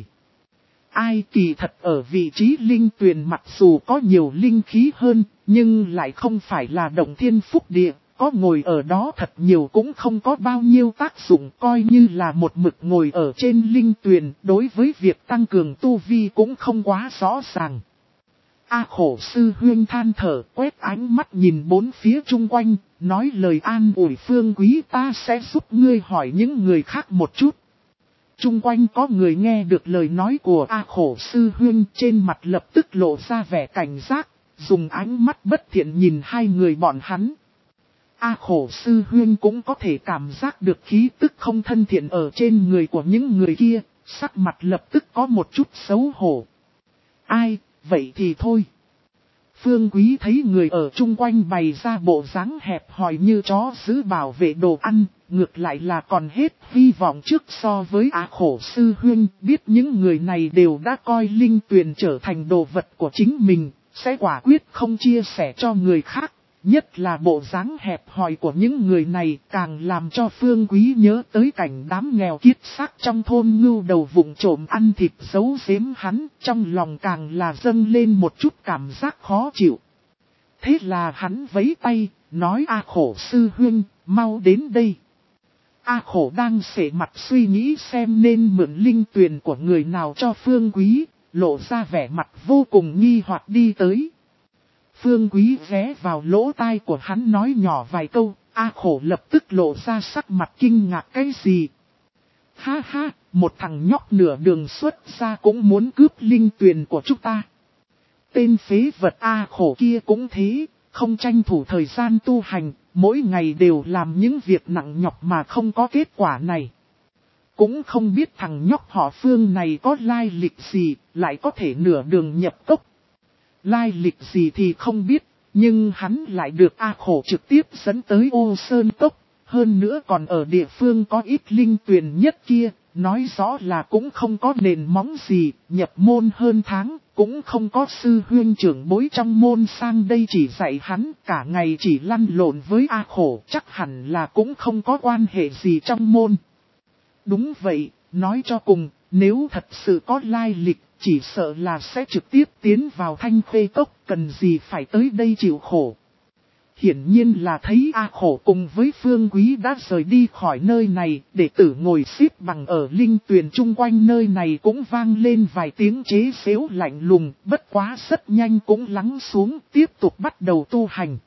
Ai kỳ thật ở vị trí linh tuyền mặc dù có nhiều linh khí hơn, nhưng lại không phải là động thiên phúc địa, có ngồi ở đó thật nhiều cũng không có bao nhiêu tác dụng, coi như là một mực ngồi ở trên linh tuyền, đối với việc tăng cường tu vi cũng không quá rõ ràng. A khổ sư huyên than thở, quét ánh mắt nhìn bốn phía chung quanh, nói lời an ủi Phương Quý, ta sẽ giúp ngươi hỏi những người khác một chút. Chung quanh có người nghe được lời nói của A khổ sư huyên, trên mặt lập tức lộ ra vẻ cảnh giác, dùng ánh mắt bất thiện nhìn hai người bọn hắn. A khổ sư huyên cũng có thể cảm giác được khí tức không thân thiện ở trên người của những người kia, sắc mặt lập tức có một chút xấu hổ. Ai, vậy thì thôi. Phương Quý thấy người ở chung quanh bày ra bộ dáng hẹp hòi như chó giữ bảo vệ đồ ăn, ngược lại là còn hết hy vọng trước so với Á khổ sư huyên, biết những người này đều đã coi linh tuyền trở thành đồ vật của chính mình, sẽ quả quyết không chia sẻ cho người khác. Nhất là bộ dáng hẹp hòi của những người này càng làm cho Phương Quý nhớ tới cảnh đám nghèo kiết xác trong thôn ngưu đầu vụng trộm ăn thịt giấu giếm hắn, trong lòng càng là dâng lên một chút cảm giác khó chịu. Thế là hắn vẫy tay, nói A khổ sư huynh, mau đến đây. A khổ đang xể mặt suy nghĩ xem nên mượn linh tuyền của người nào cho Phương Quý, lộ ra vẻ mặt vô cùng nghi hoặc đi tới. Phương Quý ghé vào lỗ tai của hắn nói nhỏ vài câu, A khổ lập tức lộ ra sắc mặt kinh ngạc cái gì. Ha ha, một thằng nhóc nửa đường xuất ra cũng muốn cướp linh tuyền của chúng ta. Tên phế vật A khổ kia cũng thế, không tranh thủ thời gian tu hành, mỗi ngày đều làm những việc nặng nhọc mà không có kết quả này. Cũng không biết thằng nhóc họ Phương này có lai lịch gì, lại có thể nửa đường nhập cốc. Lai lịch gì thì không biết, nhưng hắn lại được A khổ trực tiếp dẫn tới Ô Sơn Cốc, hơn nữa còn ở địa phương có ít linh tuyền nhất kia, nói rõ là cũng không có nền móng gì, nhập môn hơn tháng, cũng không có sư huyên trưởng bối trong môn sang đây chỉ dạy hắn, cả ngày chỉ lăn lộn với A khổ, chắc hẳn là cũng không có quan hệ gì trong môn. Đúng vậy, nói cho cùng, nếu thật sự có lai lịch, chỉ sợ là sẽ trực tiếp tiến vào Thanh Khê Cốc, cần gì phải tới đây chịu khổ. Hiển nhiên là thấy A khổ cùng với Phương Quý đã rời đi khỏi nơi này, đệ tử ngồi xếp bằng ở linh tuyền chung quanh nơi này cũng vang lên vài tiếng chế xếu lạnh lùng, bất quá rất nhanh cũng lắng xuống, tiếp tục bắt đầu tu hành.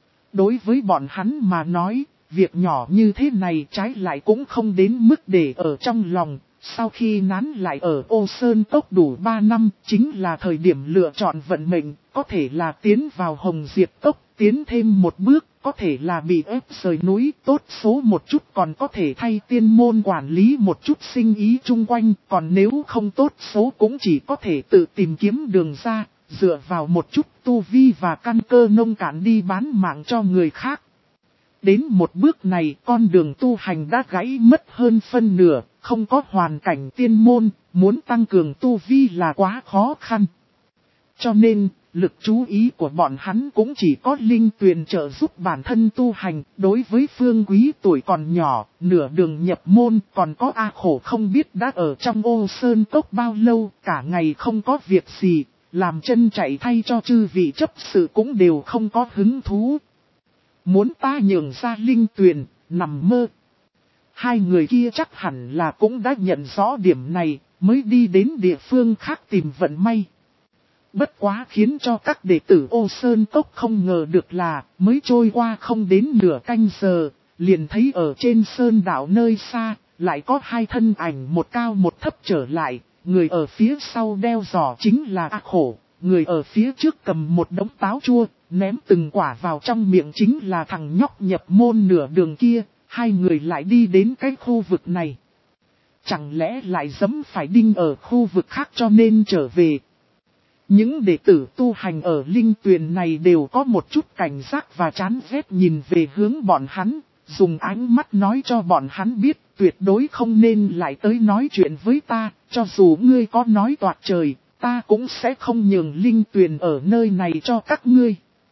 Đối với bọn hắn mà nói, việc nhỏ như thế này trái lại cũng không đến mức để ở trong lòng. Sau khi nán lại ở Ô Sơn Cốc đủ ba năm, chính là thời điểm lựa chọn vận mệnh, có thể là tiến vào Hồng Diệp Cốc, tiến thêm một bước, có thể là bị ép rời núi, tốt số một chút còn có thể thay tiên môn quản lý một chút sinh ý chung quanh, còn nếu không tốt số cũng chỉ có thể tự tìm kiếm đường ra, dựa vào một chút tu vi và căn cơ nông cạn đi bán mạng cho người khác. Đến một bước này con đường tu hành đã gãy mất hơn phân nửa, không có hoàn cảnh tiên môn, muốn tăng cường tu vi là quá khó khăn. Cho nên, lực chú ý của bọn hắn cũng chỉ có linh tuyền trợ giúp bản thân tu hành, đối với Phương Quý tuổi còn nhỏ, nửa đường nhập môn, còn có A khổ không biết đã ở trong Ô Sơn Cốc bao lâu, cả ngày không có việc gì, làm chân chạy thay cho chư vị chấp sự cũng đều không có hứng thú. Muốn ta nhường ra linh tuyền, nằm mơ. Hai người kia chắc hẳn là cũng đã nhận rõ điểm này, mới đi đến địa phương khác tìm vận may. Bất quá khiến cho các đệ tử Ô Sơn Cốc không ngờ được là, mới trôi qua không đến nửa canh giờ, liền thấy ở trên sơn đảo nơi xa, lại có hai thân ảnh một cao một thấp trở lại, người ở phía sau đeo giỏ chính là A khổ, người ở phía trước cầm một đống táo chua, ném từng quả vào trong miệng chính là thằng nhóc nhập môn nửa đường kia, hai người lại đi đến cái khu vực này. Chẳng lẽ lại dẫm phải đinh ở khu vực khác cho nên trở về. Những đệ tử tu hành ở linh tuyền này đều có một chút cảnh giác và chán ghét nhìn về hướng bọn hắn, dùng ánh mắt nói cho bọn hắn biết tuyệt đối không nên lại tới nói chuyện với ta, cho dù ngươi có nói toạc trời, ta cũng sẽ không nhường linh tuyền ở nơi này cho các ngươi.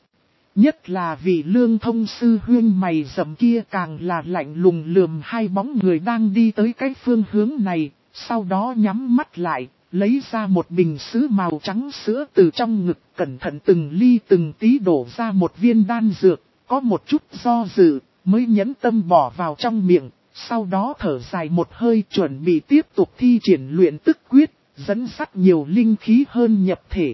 Nhất là vì Lương Thông sư huyên mày rậm kia càng là lạnh lùng lườm hai bóng người đang đi tới cái phương hướng này, sau đó nhắm mắt lại, lấy ra một bình sứ màu trắng sữa từ trong ngực, cẩn thận từng ly từng tí đổ ra một viên đan dược, có một chút do dự, mới nhẫn tâm bỏ vào trong miệng, sau đó thở dài một hơi chuẩn bị tiếp tục thi triển luyện tức quyết, dẫn dắt nhiều linh khí hơn nhập thể.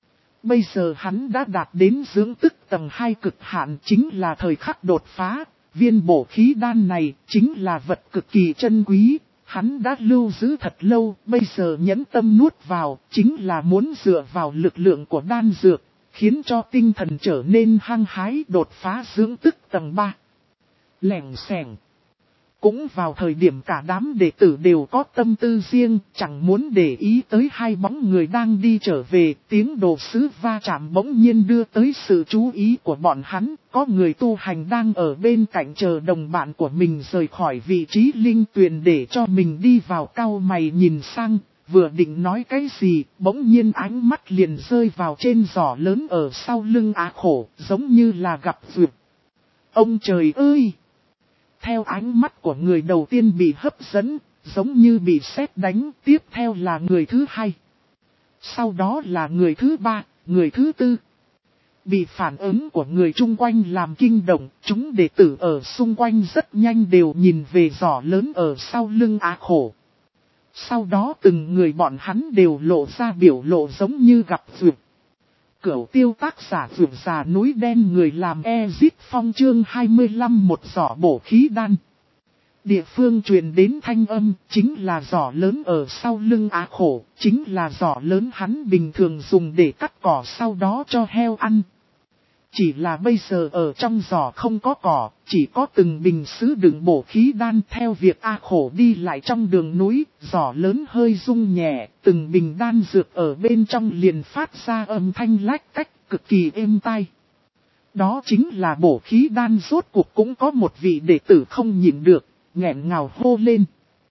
Bây giờ hắn đã đạt đến dưỡng tức tầng hai cực hạn, chính là thời khắc đột phá, viên bổ khí đan này chính là vật cực kỳ chân quý, hắn đã lưu giữ thật lâu, bây giờ nhẫn tâm nuốt vào, chính là muốn dựa vào lực lượng của đan dược, khiến cho tinh thần trở nên hăng hái đột phá dưỡng tức tầng ba. Lẻng xẻng. Cũng vào thời điểm cả đám đệ tử đều có tâm tư riêng, chẳng muốn để ý tới hai bóng người đang đi trở về, tiếng đồ sứ va chạm bỗng nhiên đưa tới sự chú ý của bọn hắn, có người tu hành đang ở bên cạnh chờ đồng bạn của mình rời khỏi vị trí linh tuyền để cho mình đi vào, cau mày nhìn sang, vừa định nói cái gì, bỗng nhiên ánh mắt liền rơi vào trên giỏ lớn ở sau lưng Á Khổ, giống như là gặp duyệt. Ông trời ơi! Theo ánh mắt của người đầu tiên bị hấp dẫn, giống như bị sét đánh, tiếp theo là người thứ hai. Sau đó là người thứ ba, người thứ tư. Bị phản ứng của người chung quanh làm kinh động, chúng đệ tử ở xung quanh rất nhanh đều nhìn về giỏ lớn ở sau lưng Á Khổ. Sau đó từng người bọn hắn đều lộ ra biểu lộ giống như gặp duyệt. Cửu tiêu tác giả vượt già núi đen người làm Ezit Phong chương hai mươi lăm một giỏ bổ khí đan. Địa phương truyền đến thanh âm chính là giỏ lớn ở sau lưng Á Khổ, chính là giỏ lớn hắn bình thường dùng để cắt cỏ sau đó cho heo ăn. Chỉ là bây giờ ở trong giỏ không có cỏ, chỉ có từng bình sứ đựng bổ khí đan. Theo việc A Khổ đi lại trong đường núi, giỏ lớn hơi rung nhẹ, từng bình đan dược ở bên trong liền phát ra âm thanh lách cách cực kỳ êm tai. Đó chính là bổ khí đan. Rốt cuộc cũng có một vị đệ tử không nhịn được, nghẹn ngào hô lên.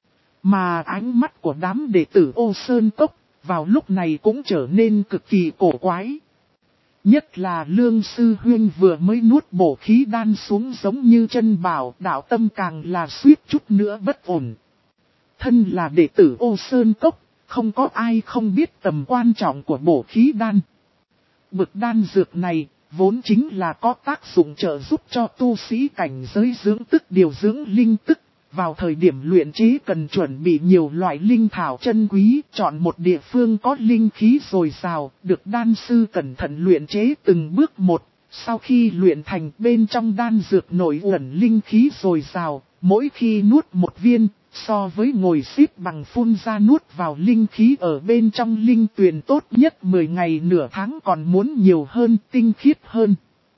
Mà ánh mắt của đám đệ tử Ô Sơn Cốc, vào lúc này cũng trở nên cực kỳ cổ quái. Nhất là Lương Sư Huyên vừa mới nuốt bổ khí đan xuống giống như chân bảo, đạo tâm càng là suýt chút nữa bất ổn. Thân là đệ tử Ô Sơn Cốc, không có ai không biết tầm quan trọng của bổ khí đan. Bực đan dược này, vốn chính là có tác dụng trợ giúp cho tu sĩ cảnh giới dưỡng tức điều dưỡng linh tức. Vào thời điểm luyện chế cần chuẩn bị nhiều loại linh thảo chân quý, chọn một địa phương có linh khí dồi dào, được đan sư cẩn thận luyện chế từng bước một. Sau khi luyện thành, bên trong đan dược nổi ẩn linh khí dồi dào, mỗi khi nuốt một viên, so với ngồi xếp bằng phun ra nuốt vào linh khí ở bên trong linh tuyền tốt nhất mười ngày nửa tháng còn muốn nhiều hơn, tinh khiết hơn.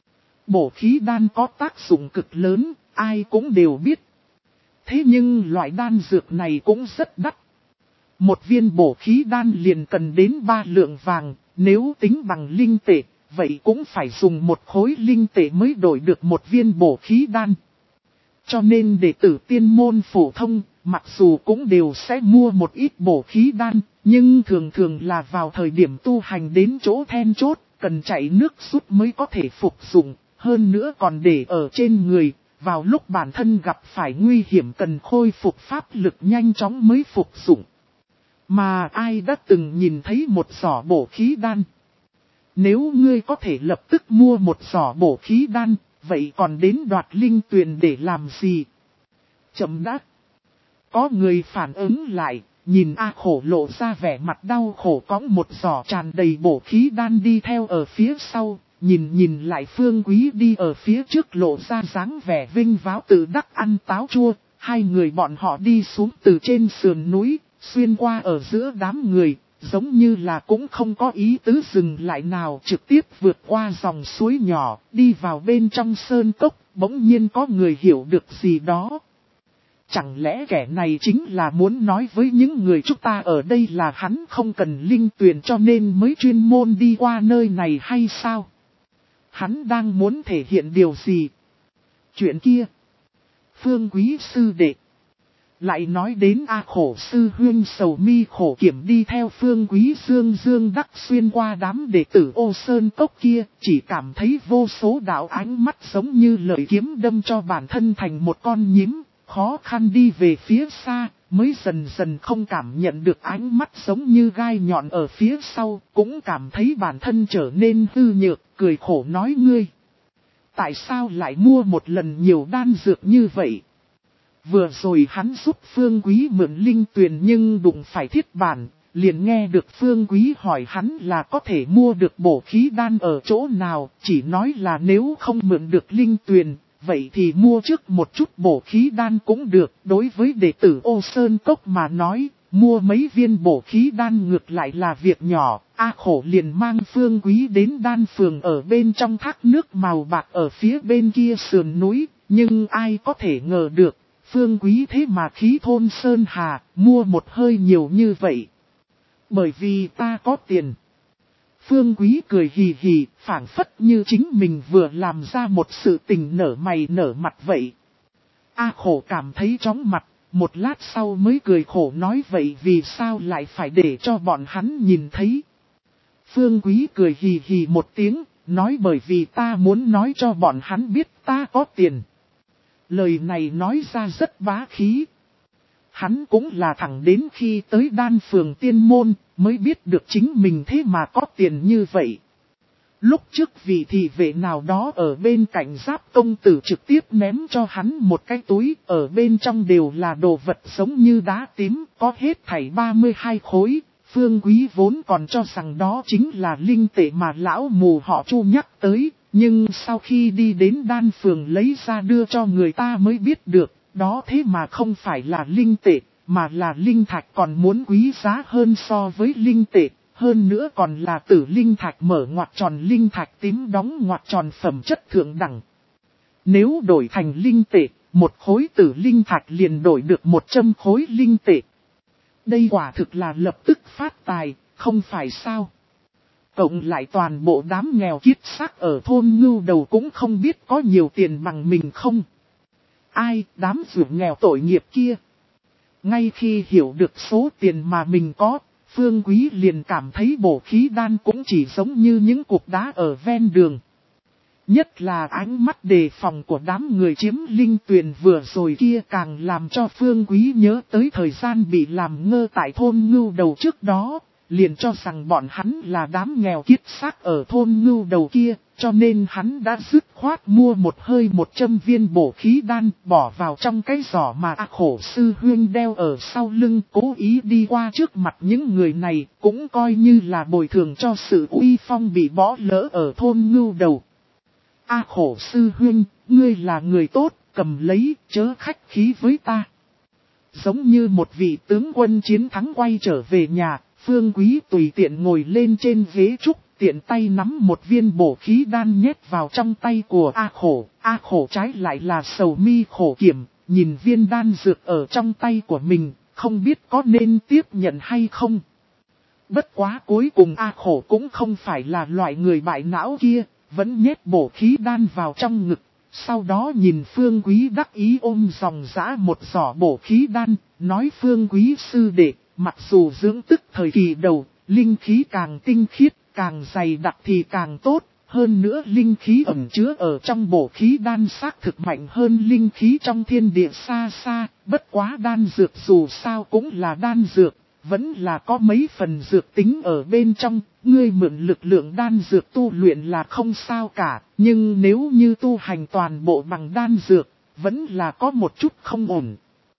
Bổ khí đan có tác dụng cực lớn, ai cũng đều biết. Thế nhưng loại đan dược này cũng rất đắt. Một viên bổ khí đan liền cần đến ba lượng vàng, nếu tính bằng linh tệ, vậy cũng phải dùng một khối linh tệ mới đổi được một viên bổ khí đan. Cho nên đệ tử tiên môn phổ thông, mặc dù cũng đều sẽ mua một ít bổ khí đan, nhưng thường thường là vào thời điểm tu hành đến chỗ then chốt, cần chạy nước rút mới có thể phục dụng, hơn nữa còn để ở trên người. Vào lúc bản thân gặp phải nguy hiểm cần khôi phục pháp lực nhanh chóng mới phục dụng. Mà ai đã từng nhìn thấy một giỏ bổ khí đan? Nếu ngươi có thể lập tức mua một giỏ bổ khí đan, vậy còn đến đoạt linh tuyền để làm gì? Chậm đã. Có người phản ứng lại, nhìn A Khổ lộ ra vẻ mặt đau khổ cõng một giỏ tràn đầy bổ khí đan đi theo ở phía sau. Nhìn nhìn lại Phương Quý đi ở phía trước lộ ra dáng vẻ vinh váo tự đắc ăn táo chua, hai người bọn họ đi xuống từ trên sườn núi, xuyên qua ở giữa đám người, giống như là cũng không có ý tứ dừng lại nào, trực tiếp vượt qua dòng suối nhỏ, đi vào bên trong sơn cốc, bỗng nhiên có người hiểu được gì đó. chẳng lẽ kẻ này chính là muốn nói với những người chúng ta ở đây là hắn không cần linh tuyền cho nên mới chuyên môn đi qua nơi này hay sao? Hắn đang muốn thể hiện điều gì? Chuyện kia. Phương Quý sư đệ. Lại nói đến A Khổ sư huynh sầu mi khổ kiểm đi theo Phương Quý dương dương đắc xuyên qua đám đệ tử Ô Sơn Cốc kia, chỉ cảm thấy vô số đạo ánh mắt giống như lợi kiếm đâm cho bản thân thành một con nhím, khó khăn đi về phía xa, mới dần dần không cảm nhận được ánh mắt giống như gai nhọn ở phía sau, cũng cảm thấy bản thân trở nên hư nhược, cười khổ nói ngươi. Tại sao lại mua một lần nhiều đan dược như vậy? Vừa rồi hắn giúp Phương Quý mượn linh tuyền nhưng đụng phải thiết bản, liền nghe được Phương Quý hỏi hắn là có thể mua được bổ khí đan ở chỗ nào, chỉ nói là nếu không mượn được linh tuyền, vậy thì mua trước một chút bổ khí đan cũng được. Đối với đệ tử Ô Sơn Cốc mà nói, mua mấy viên bổ khí đan ngược lại là việc nhỏ. A Khổ liền mang Phương Quý đến đan phường ở bên trong thác nước màu bạc ở phía bên kia sườn núi, nhưng ai có thể ngờ được. Phương Quý thế mà khí thôn Sơn Hà, mua một hơi nhiều như vậy. Bởi vì ta có tiền. Phương Quý cười hì hì, phảng phất như chính mình vừa làm ra một sự tình nở mày nở mặt vậy. A Khổ cảm thấy chóng mặt, một lát sau mới cười khổ nói vậy vì sao lại phải để cho bọn hắn nhìn thấy. Phương Quý cười hì hì một tiếng, nói bởi vì ta muốn nói cho bọn hắn biết ta có tiền. Lời này nói ra rất bá khí. Hắn cũng là thẳng đến khi tới đan phường tiên môn, mới biết được chính mình thế mà có tiền như vậy. Lúc trước vị thị vệ nào đó ở bên cạnh Giáp công tử trực tiếp ném cho hắn một cái túi, ở bên trong đều là đồ vật giống như đá tím, có hết thảy ba mươi hai khối. Phương Quý vốn còn cho rằng đó chính là linh tệ mà lão mù họ Chu nhắc tới, nhưng sau khi đi đến đan phường lấy ra đưa cho người ta mới biết được, đó thế mà không phải là linh tệ, mà là linh thạch còn muốn quý giá hơn so với linh tệ, hơn nữa còn là tử linh thạch mở ngoặc tròn linh thạch tím đóng ngoặc tròn phẩm chất thượng đẳng. Nếu đổi thành linh tệ, một khối tử linh thạch liền đổi được một trăm khối linh tệ. Đây quả thực là lập tức phát tài, không phải sao? Cộng lại toàn bộ đám nghèo kiết xác ở thôn Ngưu Đầu cũng không biết có nhiều tiền bằng mình không. Ai, đám ruột nghèo tội nghiệp kia. Ngay khi hiểu được số tiền mà mình có, Phương Quý liền cảm thấy bổ khí đan cũng chỉ giống như những cục đá ở ven đường. Nhất là ánh mắt đề phòng của đám người chiếm linh tuyền vừa rồi kia càng làm cho Phương Quý nhớ tới thời gian bị làm ngơ tại thôn Ngưu Đầu trước đó, liền cho rằng bọn hắn là đám nghèo kiết xác ở thôn Ngưu Đầu kia, cho nên hắn đã dứt khoát mua một hơi một trăm viên bổ khí đan bỏ vào trong cái giỏ mà A Khổ sư huynh đeo ở sau lưng, cố ý đi qua trước mặt những người này, cũng coi như là bồi thường cho sự uy phong bị bỏ lỡ ở thôn Ngưu Đầu. A Khổ sư huynh, ngươi là người tốt, cầm lấy, chớ khách khí với ta. Giống như một vị tướng quân chiến thắng quay trở về nhà, Phương Quý tùy tiện ngồi lên trên ghế trúc, tiện tay nắm một viên bổ khí đan nhét vào trong tay của A Khổ. A Khổ trái lại là sầu mi khổ kiểm, nhìn viên đan dược ở trong tay của mình, không biết có nên tiếp nhận hay không. Bất quá cuối cùng A Khổ cũng không phải là loại người bại não kia, vẫn nhét bổ khí đan vào trong ngực. Sau đó nhìn Phương Quý đắc ý ôm dòng dã một giỏ bổ khí đan, nói Phương Quý sư đệ, mặc dù dưỡng tức thời kỳ đầu, linh khí càng tinh khiết, càng dày đặc thì càng tốt, hơn nữa linh khí ẩn chứa ở trong bổ khí đan xác thực mạnh hơn linh khí trong thiên địa xa xa, bất quá đan dược dù sao cũng là đan dược, vẫn là có mấy phần dược tính ở bên trong, ngươi mượn lực lượng đan dược tu luyện là không sao cả, nhưng nếu như tu hành toàn bộ bằng đan dược, vẫn là có một chút không ổn.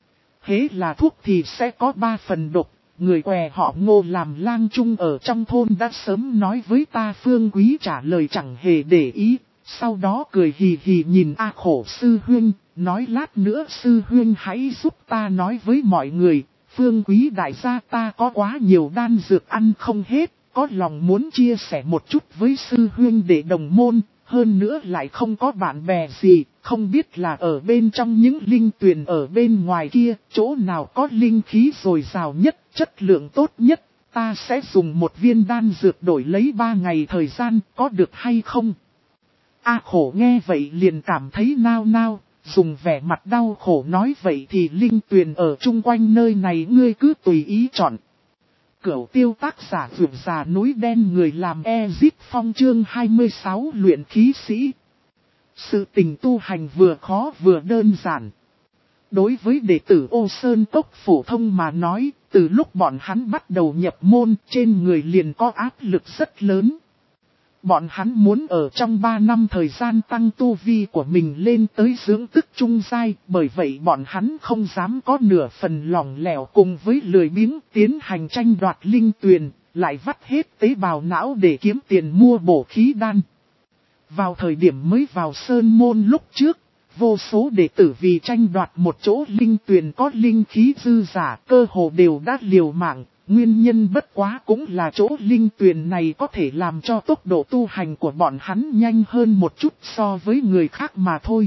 Hễ là thuốc thì sẽ có ba phần độc, người què họ Ngô làm lang trung ở trong thôn đã sớm nói với ta. Phương Quý trả lời chẳng hề để ý, sau đó cười hì hì nhìn A Khổ sư huynh, nói lát nữa sư huynh hãy giúp ta nói với mọi người, Phương Quý đại gia ta có quá nhiều đan dược ăn không hết, có lòng muốn chia sẻ một chút với sư huynh để đồng môn, hơn nữa lại không có bạn bè gì, không biết là ở bên trong những linh tuyền ở bên ngoài kia, chỗ nào có linh khí dồi dào nhất, chất lượng tốt nhất, ta sẽ dùng một viên đan dược đổi lấy ba ngày thời gian, có được hay không? A Khổ nghe vậy liền cảm thấy nao nao, dùng vẻ mặt đau khổ nói vậy thì linh tuyền ở chung quanh nơi này ngươi cứ tùy ý chọn. Cửu tiêu tác giả vượt già núi đen người làm Ezip Phong chương hai mươi sáu luyện khí sĩ. Sự tình tu hành vừa khó vừa đơn giản. Đối với đệ tử Ô Sơn Cốc phổ thông mà nói, từ lúc bọn hắn bắt đầu nhập môn trên người liền có áp lực rất lớn. Bọn hắn muốn ở trong ba năm thời gian tăng tu vi của mình lên tới dưỡng tức trung giai, bởi vậy bọn hắn không dám có nửa phần lỏng lẻo cùng với lười biếng tiến hành tranh đoạt linh tuyền, lại vắt hết tế bào não để kiếm tiền mua bổ khí đan. Vào thời điểm mới vào sơn môn lúc trước, vô số đệ tử vì tranh đoạt một chỗ linh tuyền có linh khí dư giả cơ hồ đều đã liều mạng. Nguyên nhân bất quá cũng là chỗ linh tuyền này có thể làm cho tốc độ tu hành của bọn hắn nhanh hơn một chút so với người khác mà thôi.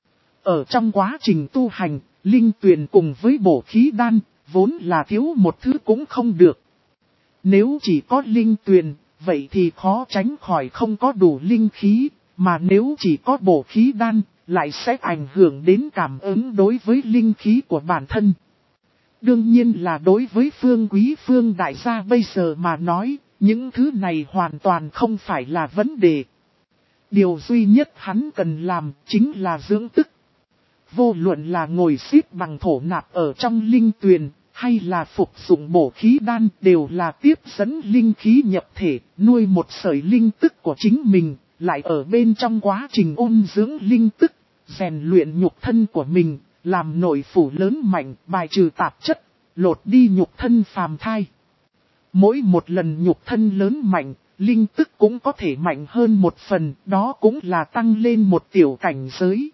Ở trong quá trình tu hành, linh tuyền cùng với bổ khí đan, vốn là thiếu một thứ cũng không được. Nếu chỉ có linh tuyền, vậy thì khó tránh khỏi không có đủ linh khí, mà nếu chỉ có bổ khí đan, lại sẽ ảnh hưởng đến cảm ứng đối với linh khí của bản thân. Đương nhiên là đối với Phương Quý Phương đại gia bây giờ mà nói, những thứ này hoàn toàn không phải là vấn đề. Điều duy nhất hắn cần làm chính là dưỡng tức. Vô luận là ngồi xếp bằng thổ nạp ở trong linh tuyền, hay là phục dụng bổ khí đan đều là tiếp dẫn linh khí nhập thể, nuôi một sợi linh tức của chính mình, lại ở bên trong quá trình ôn dưỡng linh tức, rèn luyện nhục thân của mình. Làm nội phủ lớn mạnh, bài trừ tạp chất, lột đi nhục thân phàm thai. Mỗi một lần nhục thân lớn mạnh, linh tức cũng có thể mạnh hơn một phần, đó cũng là tăng lên một tiểu cảnh giới.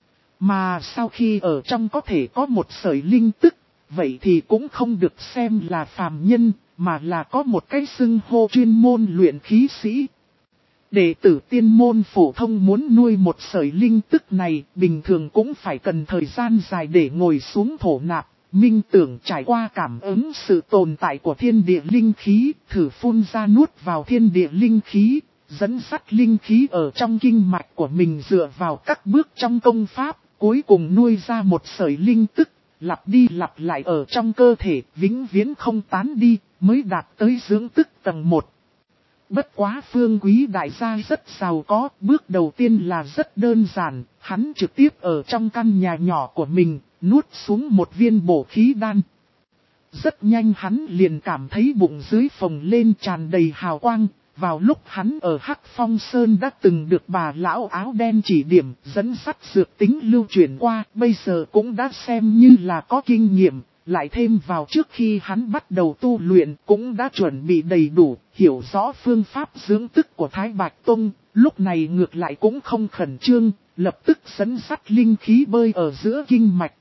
Mà sau khi ở trong có thể có một sợi linh tức, vậy thì cũng không được xem là phàm nhân, mà là có một cái xưng hô chuyên môn luyện khí sĩ. Đệ tử tiên môn phổ thông muốn nuôi một sợi linh tức này, bình thường cũng phải cần thời gian dài để ngồi xuống thổ nạp, minh tưởng trải qua cảm ứng sự tồn tại của thiên địa linh khí, thử phun ra nuốt vào thiên địa linh khí, dẫn dắt linh khí ở trong kinh mạch của mình dựa vào các bước trong công pháp, cuối cùng nuôi ra một sợi linh tức, lặp đi lặp lại ở trong cơ thể, vĩnh viễn không tán đi, mới đạt tới dưỡng tức tầng một. Bất quá Phương Quý đại gia rất giàu có, bước đầu tiên là rất đơn giản, hắn trực tiếp ở trong căn nhà nhỏ của mình, nuốt xuống một viên bổ khí đan. Rất nhanh hắn liền cảm thấy bụng dưới phồng lên tràn đầy hào quang, vào lúc hắn ở Hắc Phong Sơn đã từng được bà lão áo đen chỉ điểm dẫn dắt dược tính lưu truyền qua, bây giờ cũng đã xem như là có kinh nghiệm. Lại thêm vào trước khi hắn bắt đầu tu luyện cũng đã chuẩn bị đầy đủ, hiểu rõ phương pháp dưỡng tức của Thái Bạch Tông, lúc này ngược lại cũng không khẩn trương, lập tức dẫn dắt linh khí bơi ở giữa kinh mạch.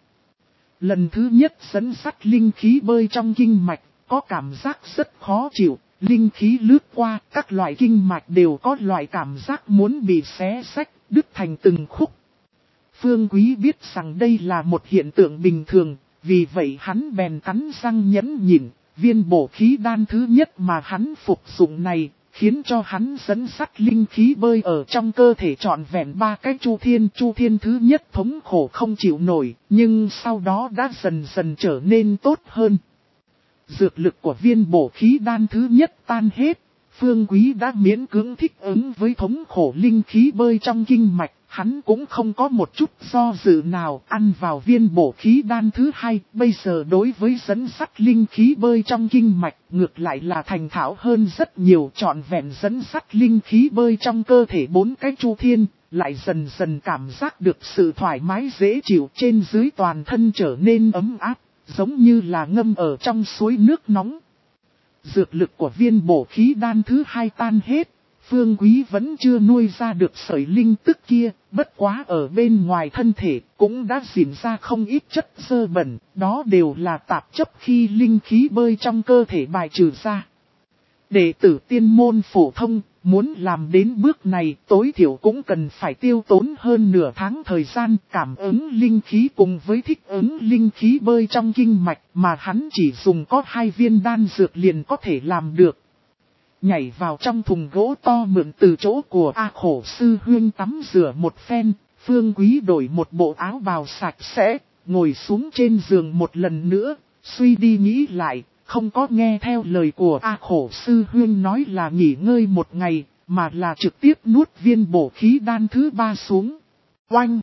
Lần thứ nhất dẫn dắt linh khí bơi trong kinh mạch, có cảm giác rất khó chịu, linh khí lướt qua, các loại kinh mạch đều có loại cảm giác muốn bị xé xách, đứt thành từng khúc. Phương Quý biết rằng đây là một hiện tượng bình thường. Vì vậy hắn bèn cắn răng nhẫn nhịn, viên bổ khí đan thứ nhất mà hắn phục dụng này, khiến cho hắn dẫn dắt linh khí bơi ở trong cơ thể trọn vẹn ba cái chu thiên. Chu thiên thứ nhất thống khổ không chịu nổi, nhưng sau đó đã dần dần trở nên tốt hơn. Dược lực của viên bổ khí đan thứ nhất tan hết, Phương Quý đã miễn cưỡng thích ứng với thống khổ linh khí bơi trong kinh mạch. Hắn cũng không có một chút do dự nào ăn vào viên bổ khí đan thứ hai, bây giờ đối với dẫn dắt linh khí bơi trong kinh mạch, ngược lại là thành thạo hơn rất nhiều, trọn vẹn dẫn dắt linh khí bơi trong cơ thể bốn cái chu thiên, lại dần dần cảm giác được sự thoải mái dễ chịu trên dưới toàn thân trở nên ấm áp, giống như là ngâm ở trong suối nước nóng. Dược lực của viên bổ khí đan thứ hai tan hết. Phương Quý vẫn chưa nuôi ra được sợi linh tức kia, bất quá ở bên ngoài thân thể cũng đã diễn ra không ít chất dơ bẩn, đó đều là tạp chất khi linh khí bơi trong cơ thể bài trừ ra. Đệ tử tiên môn phổ thông, muốn làm đến bước này tối thiểu cũng cần phải tiêu tốn hơn nửa tháng thời gian cảm ứng linh khí cùng với thích ứng linh khí bơi trong kinh mạch mà hắn chỉ dùng có hai viên đan dược liền có thể làm được. Nhảy vào trong thùng gỗ to mượn từ chỗ của A Khổ sư huynh tắm rửa một phen, Phương Quý đổi một bộ áo bào sạch sẽ, ngồi xuống trên giường một lần nữa, suy đi nghĩ lại, không có nghe theo lời của A Khổ sư huynh nói là nghỉ ngơi một ngày, mà là trực tiếp nuốt viên bổ khí đan thứ ba xuống. Oanh!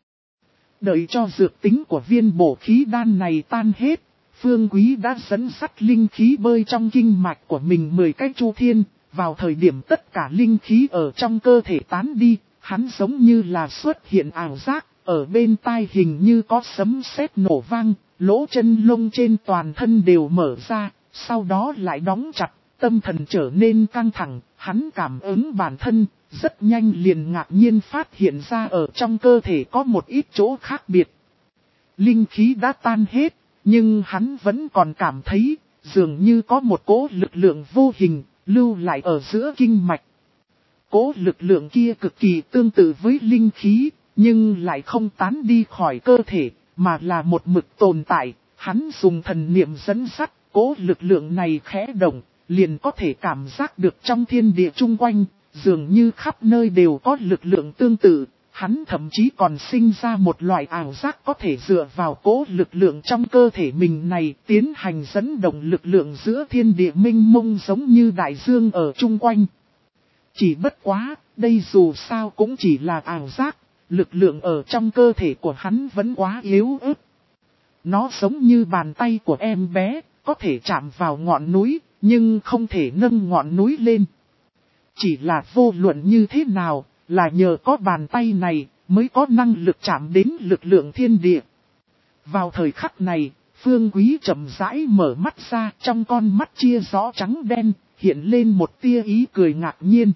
Đợi cho dược tính của viên bổ khí đan này tan hết, Phương Quý đã dẫn sắt linh khí bơi trong kinh mạch của mình mười cái chu thiên. Vào thời điểm tất cả linh khí ở trong cơ thể tán đi, hắn giống như là xuất hiện ảo giác, ở bên tai hình như có sấm sét nổ vang, lỗ chân lông trên toàn thân đều mở ra, sau đó lại đóng chặt, tâm thần trở nên căng thẳng, hắn cảm ứng bản thân, rất nhanh liền ngạc nhiên phát hiện ra ở trong cơ thể có một ít chỗ khác biệt. Linh khí đã tan hết, nhưng hắn vẫn còn cảm thấy, dường như có một cỗ lực lượng vô hình, lưu lại ở giữa kinh mạch. Cỗ lực lượng kia cực kỳ tương tự với linh khí, nhưng lại không tán đi khỏi cơ thể, mà là một mực tồn tại. Hắn dùng thần niệm dẫn sắt, cỗ lực lượng này khẽ động, liền có thể cảm giác được trong thiên địa chung quanh, dường như khắp nơi đều có lực lượng tương tự. Hắn thậm chí còn sinh ra một loại ảo giác có thể dựa vào cỗ lực lượng trong cơ thể mình này tiến hành dẫn động lực lượng giữa thiên địa minh mông giống như đại dương ở chung quanh. Chỉ bất quá, đây dù sao cũng chỉ là ảo giác, lực lượng ở trong cơ thể của hắn vẫn quá yếu ớt. Nó giống như bàn tay của em bé, có thể chạm vào ngọn núi, nhưng không thể nâng ngọn núi lên. Chỉ là vô luận như thế nào, là nhờ có bàn tay này, mới có năng lực chạm đến lực lượng thiên địa. Vào thời khắc này, Phương Quý chậm rãi mở mắt ra, trong con mắt chia rõ trắng đen, hiện lên một tia ý cười ngạc nhiên.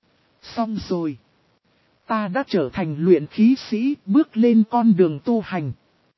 Xong rồi. Ta đã trở thành luyện khí sĩ, bước lên con đường tu hành.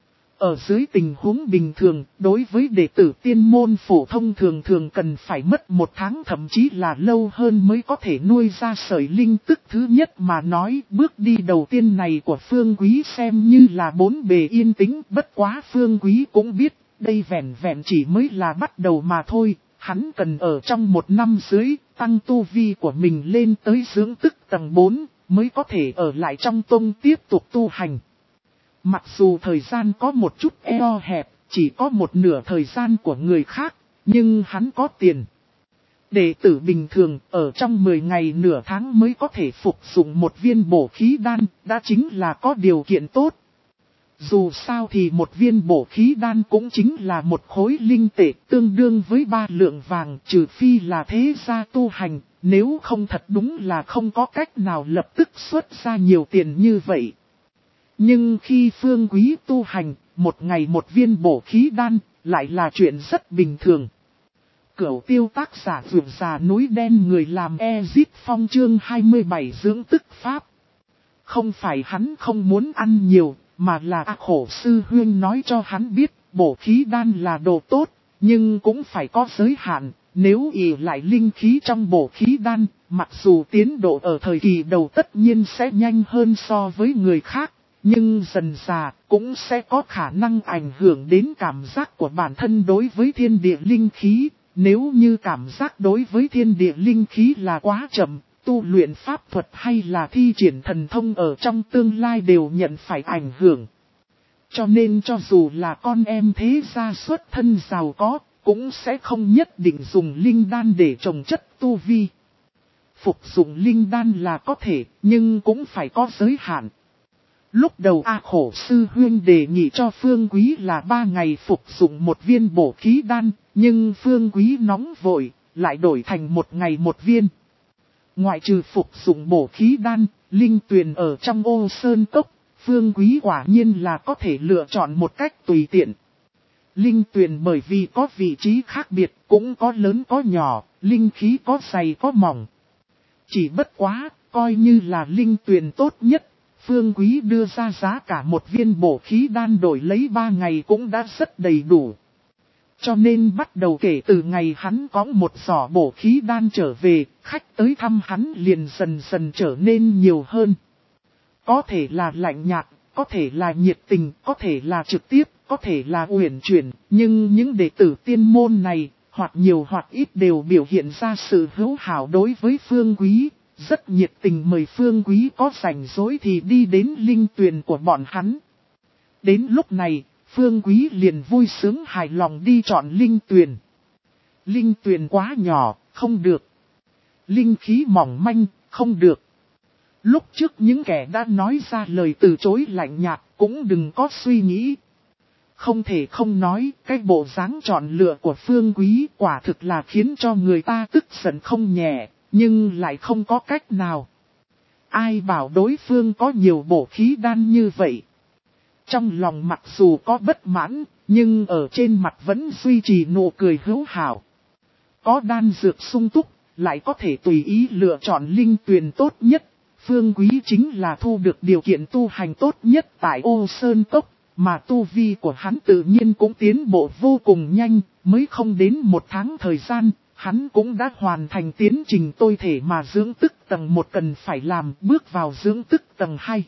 Ở dưới tình huống bình thường, đối với đệ tử tiên môn phổ thông thường thường cần phải mất một tháng thậm chí là lâu hơn mới có thể nuôi ra sợi linh tức thứ nhất mà nói. Bước đi đầu tiên này của Phương Quý xem như là bốn bề yên tĩnh, bất quá Phương Quý cũng biết, đây vẹn vẹn chỉ mới là bắt đầu mà thôi. Hắn cần ở trong một năm dưới, tăng tu vi của mình lên tới dưỡng tức tầng bốn, mới có thể ở lại trong tông tiếp tục tu hành. Mặc dù thời gian có một chút eo hẹp, chỉ có một nửa thời gian của người khác, nhưng hắn có tiền. Đệ tử bình thường ở trong mười ngày nửa tháng mới có thể phục dụng một viên bổ khí đan, đã chính là có điều kiện tốt. Dù sao thì một viên bổ khí đan cũng chính là một khối linh tệ tương đương với ba lượng vàng, trừ phi là thế gia tu hành, nếu không thật đúng là không có cách nào lập tức xuất ra nhiều tiền như vậy. Nhưng khi Phương Quý tu hành, một ngày một viên bổ khí đan, lại là chuyện rất bình thường. Cửu tiêu tác giả vượt già núi đen người làm Ezit Phong chương hai mươi bảy dưỡng tức pháp. Không phải hắn không muốn ăn nhiều, mà là A Khổ sư huynh nói cho hắn biết, bổ khí đan là đồ tốt, nhưng cũng phải có giới hạn. Nếu ỷ lại linh khí trong bổ khí đan, mặc dù tiến độ ở thời kỳ đầu tất nhiên sẽ nhanh hơn so với người khác, nhưng dần dà cũng sẽ có khả năng ảnh hưởng đến cảm giác của bản thân đối với thiên địa linh khí. Nếu như cảm giác đối với thiên địa linh khí là quá chậm, tu luyện pháp thuật hay là thi triển thần thông ở trong tương lai đều nhận phải ảnh hưởng. Cho nên cho dù là con em thế gia xuất thân giàu có, cũng sẽ không nhất định dùng linh đan để trồng chất tu vi. Phục dụng linh đan là có thể, nhưng cũng phải có giới hạn. Lúc đầu A Khổ sư huynh đề nghị cho Phương Quý là ba ngày phục dụng một viên bổ khí đan, nhưng Phương Quý nóng vội, lại đổi thành một ngày một viên. Ngoại trừ phục dụng bổ khí đan, linh tuyền ở trong ô sơn cốc, Phương Quý quả nhiên là có thể lựa chọn một cách tùy tiện. Linh tuyền bởi vì có vị trí khác biệt, cũng có lớn có nhỏ, linh khí có dày có mỏng. Chỉ bất quá, coi như là linh tuyền tốt nhất, Phương Quý đưa ra giá cả một viên bổ khí đan đổi lấy ba ngày cũng đã rất đầy đủ. Cho nên bắt đầu kể từ ngày hắn có một giỏ bổ khí đan trở về, khách tới thăm hắn liền dần dần trở nên nhiều hơn. Có thể là lạnh nhạt, có thể là nhiệt tình, có thể là trực tiếp, có thể là uyển chuyển, nhưng những đệ tử tiên môn này, hoặc nhiều hoặc ít đều biểu hiện ra sự hữu hảo đối với Phương Quý, rất nhiệt tình mời Phương Quý có rảnh rỗi thì đi đến linh tuyền của bọn hắn. Đến lúc này, Phương Quý liền vui sướng hài lòng đi chọn linh tuyền. Linh tuyền quá nhỏ, không được. Linh khí mỏng manh, không được. Lúc trước những kẻ đã nói ra lời từ chối lạnh nhạt cũng đừng có suy nghĩ. Không thể không nói, cái bộ dáng chọn lựa của Phương Quý quả thực là khiến cho người ta tức giận không nhẹ, nhưng lại không có cách nào. Ai bảo đối phương có nhiều bổ khí đan như vậy. Trong lòng mặc dù có bất mãn, nhưng ở trên mặt vẫn duy trì nụ cười hữu hảo. Có đan dược sung túc, lại có thể tùy ý lựa chọn linh tuyền tốt nhất. Phương Quý chính là thu được điều kiện tu hành tốt nhất tại Ô Sơn Cốc, mà tu vi của hắn tự nhiên cũng tiến bộ vô cùng nhanh, mới không đến một tháng thời gian, hắn cũng đã hoàn thành tiến trình tôi thể mà dưỡng tức tầng một cần phải làm, bước vào dưỡng tức tầng hai.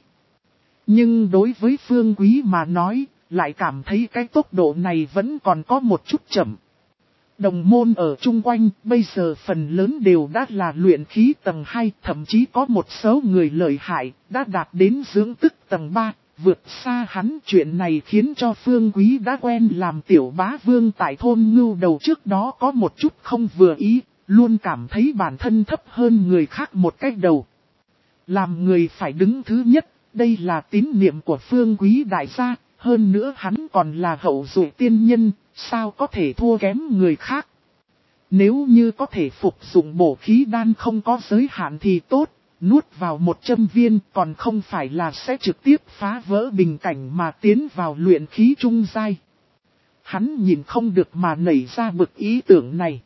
Nhưng đối với Phương Quý mà nói, lại cảm thấy cái tốc độ này vẫn còn có một chút chậm. Đồng môn ở chung quanh, bây giờ phần lớn đều đã là luyện khí tầng hai, thậm chí có một số người lợi hại, đã đạt đến dưỡng tức tầng ba, vượt xa hắn. Chuyện này khiến cho Phương Quý đã quen làm tiểu bá vương tại thôn ngưu đầu trước đó có một chút không vừa ý, luôn cảm thấy bản thân thấp hơn người khác một cách đầu. Làm người phải đứng thứ nhất, đây là tín niệm của Phương Quý đại gia, hơn nữa hắn còn là hậu duệ tiên nhân. Sao có thể thua kém người khác? Nếu như có thể phục dụng bổ khí đan không có giới hạn thì tốt, nuốt vào một châm viên còn không phải là sẽ trực tiếp phá vỡ bình cảnh mà tiến vào luyện khí trung giai. Hắn nhìn không được mà nảy ra bực ý tưởng này.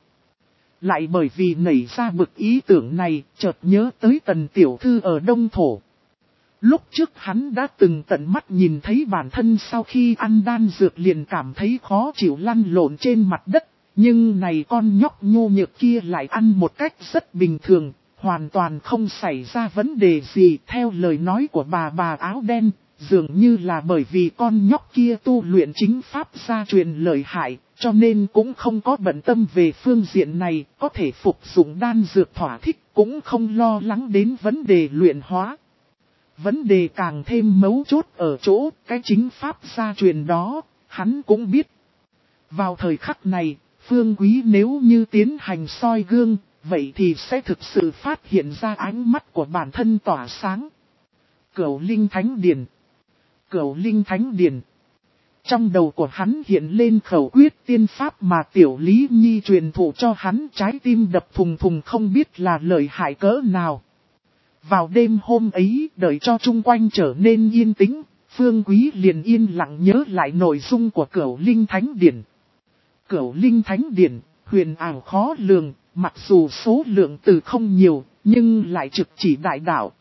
Lại bởi vì nảy ra bực ý tưởng này, chợt nhớ tới Tần tiểu thư ở Đông Thổ. Lúc trước hắn đã từng tận mắt nhìn thấy bản thân sau khi ăn đan dược liền cảm thấy khó chịu lăn lộn trên mặt đất, nhưng này con nhóc nhô nhược kia lại ăn một cách rất bình thường, hoàn toàn không xảy ra vấn đề gì. Theo lời nói của bà bà áo đen, dường như là bởi vì con nhóc kia tu luyện chính pháp gia truyền lợi hại, cho nên cũng không có bận tâm về phương diện này, có thể phục dụng đan dược thỏa thích cũng không lo lắng đến vấn đề luyện hóa. Vấn đề càng thêm mấu chốt ở chỗ cái chính pháp gia truyền đó, hắn cũng biết. Vào thời khắc này, Phương Quý nếu như tiến hành soi gương, vậy thì sẽ thực sự phát hiện ra ánh mắt của bản thân tỏa sáng. Cửu Linh Thánh Điển. Cửu Linh Thánh Điển. Trong đầu của hắn hiện lên khẩu quyết tiên pháp mà Tiểu Lý Nhi truyền thụ cho hắn, trái tim đập thùng thùng không biết là lợi hại cỡ nào. Vào đêm hôm ấy, đợi cho chung quanh trở nên yên tĩnh, Phương Quý liền yên lặng nhớ lại nội dung của Cửu Linh Thánh Điển. Cửu Linh Thánh Điển, huyền ảo khó lường, mặc dù số lượng từ không nhiều, nhưng lại trực chỉ đại đạo.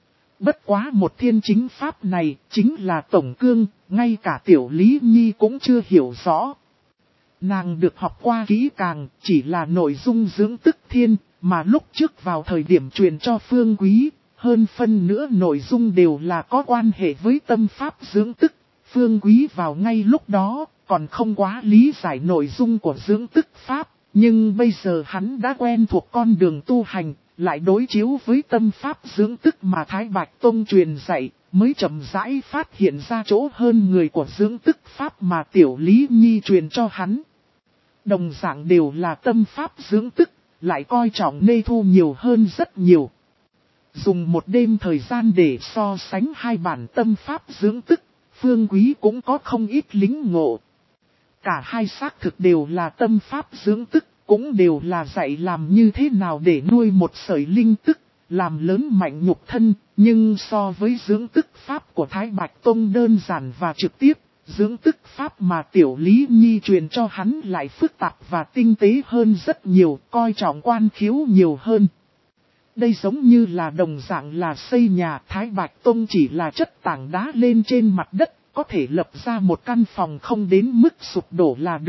Bất quá một thiên chính pháp này, chính là tổng cương, ngay cả Tiểu Lý Nhi cũng chưa hiểu rõ. Nàng được học qua kỹ càng, chỉ là nội dung dưỡng tức thiên, mà lúc trước vào thời điểm truyền cho Phương Quý, hơn phân nữa nội dung đều là có quan hệ với tâm pháp dưỡng tức. Phương Quý vào ngay lúc đó, còn không quá lý giải nội dung của dưỡng tức pháp, nhưng bây giờ hắn đã quen thuộc con đường tu hành, lại đối chiếu với tâm pháp dưỡng tức mà Thái Bạch Tông truyền dạy, mới chậm rãi phát hiện ra chỗ hơn người của dưỡng tức pháp mà Tiểu Lý Nhi truyền cho hắn. Đồng dạng đều là tâm pháp dưỡng tức, lại coi trọng nê thu nhiều hơn rất nhiều. Dùng một đêm thời gian để so sánh hai bản tâm pháp dưỡng tức, Phương Quý cũng có không ít lính ngộ. Cả hai xác thực đều là tâm pháp dưỡng tức, cũng đều là dạy làm như thế nào để nuôi một sợi linh tức, làm lớn mạnh nhục thân, nhưng so với dưỡng tức pháp của Thái Bạch Tông đơn giản và trực tiếp, dưỡng tức pháp mà Tiểu Lý Nhi truyền cho hắn lại phức tạp và tinh tế hơn rất nhiều, coi trọng quan khiếu nhiều hơn. Đây giống như là đồng dạng là xây nhà, Thái Bạch Tông chỉ là chất tảng đá lên trên mặt đất, có thể lập ra một căn phòng không đến mức sụp đổ là được.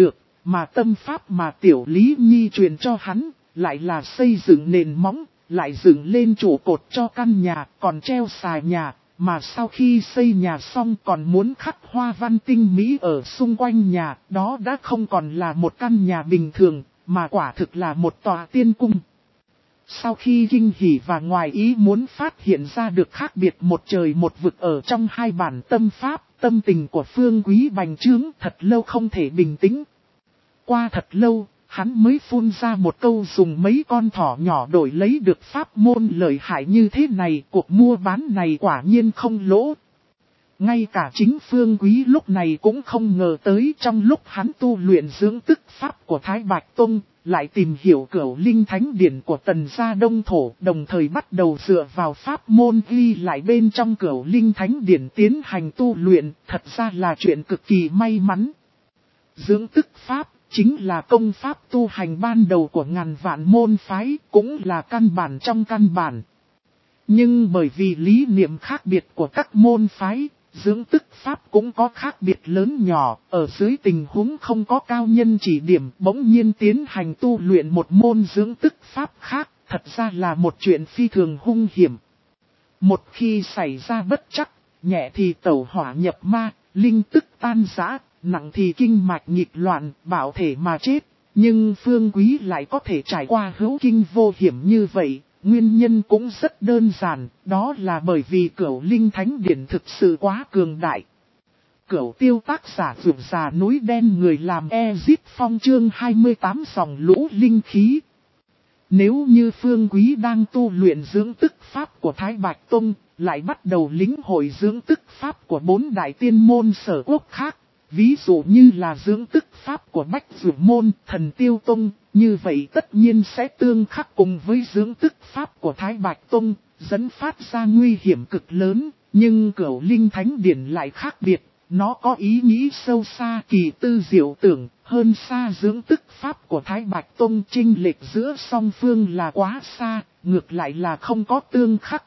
mà tâm pháp mà Tiểu Lý Nhi truyền cho hắn, lại là xây dựng nền móng, lại dựng lên trụ cột cho căn nhà, còn treo xài nhà, mà sau khi xây nhà xong còn muốn khắc hoa văn tinh mỹ ở xung quanh nhà, đó đã không còn là một căn nhà bình thường, mà quả thực là một tòa tiên cung. Sau khi kinh hỉ và ngoài ý muốn phát hiện ra được khác biệt một trời một vực ở trong hai bản tâm pháp, tâm tình của Phương Quý bành trướng thật lâu không thể bình tĩnh. Qua thật lâu, hắn mới phun ra một câu dùng mấy con thỏ nhỏ đổi lấy được pháp môn lợi hại như thế này, cuộc mua bán này quả nhiên không lỗ. Ngay cả chính Phương Quý lúc này cũng không ngờ tới trong lúc hắn tu luyện dưỡng tức pháp của Thái Bạch Tông, lại tìm hiểu Cửu Linh Thánh Điển của Tần gia Đông Thổ, đồng thời bắt đầu dựa vào pháp môn ghi lại bên trong Cửu Linh Thánh Điển tiến hành tu luyện, thật ra là chuyện cực kỳ may mắn. Dưỡng tức pháp chính là công pháp tu hành ban đầu của ngàn vạn môn phái, cũng là căn bản trong căn bản. Nhưng bởi vì lý niệm khác biệt của các môn phái, dưỡng tức pháp cũng có khác biệt lớn nhỏ, ở dưới tình huống không có cao nhân chỉ điểm bỗng nhiên tiến hành tu luyện một môn dưỡng tức pháp khác, thật ra là một chuyện phi thường hung hiểm. Một khi xảy ra bất trắc, nhẹ thì tẩu hỏa nhập ma, linh tức tan rã, nặng thì kinh mạch nghịch loạn, bảo thể mà chết. Nhưng Phương Quý lại có thể trải qua hữu kinh vô hiểm như vậy, nguyên nhân cũng rất đơn giản, đó là bởi vì Cửu Linh Thánh Điển thực sự quá cường đại. Cửu Tiêu tác giả Vượt Già Núi Đen người làm Ezip Phong chương hai mươi tám dòng lũ linh khí. Nếu như Phương Quý đang tu luyện dưỡng tức pháp của Thái Bạch Tông, lại bắt đầu lĩnh hội dưỡng tức pháp của bốn đại tiên môn sở quốc khác, ví dụ như là dưỡng tức pháp của Bách Dược Môn, Thần Tiêu Tông, như vậy tất nhiên sẽ tương khắc cùng với dưỡng tức pháp của Thái Bạch Tông, dẫn phát ra nguy hiểm cực lớn, nhưng Cửu Linh Thánh Điển lại khác biệt, nó có ý nghĩ sâu xa kỳ tư diệu tưởng, hơn xa dưỡng tức pháp của Thái Bạch Tông, chênh lệch giữa song phương là quá xa, ngược lại là không có tương khắc.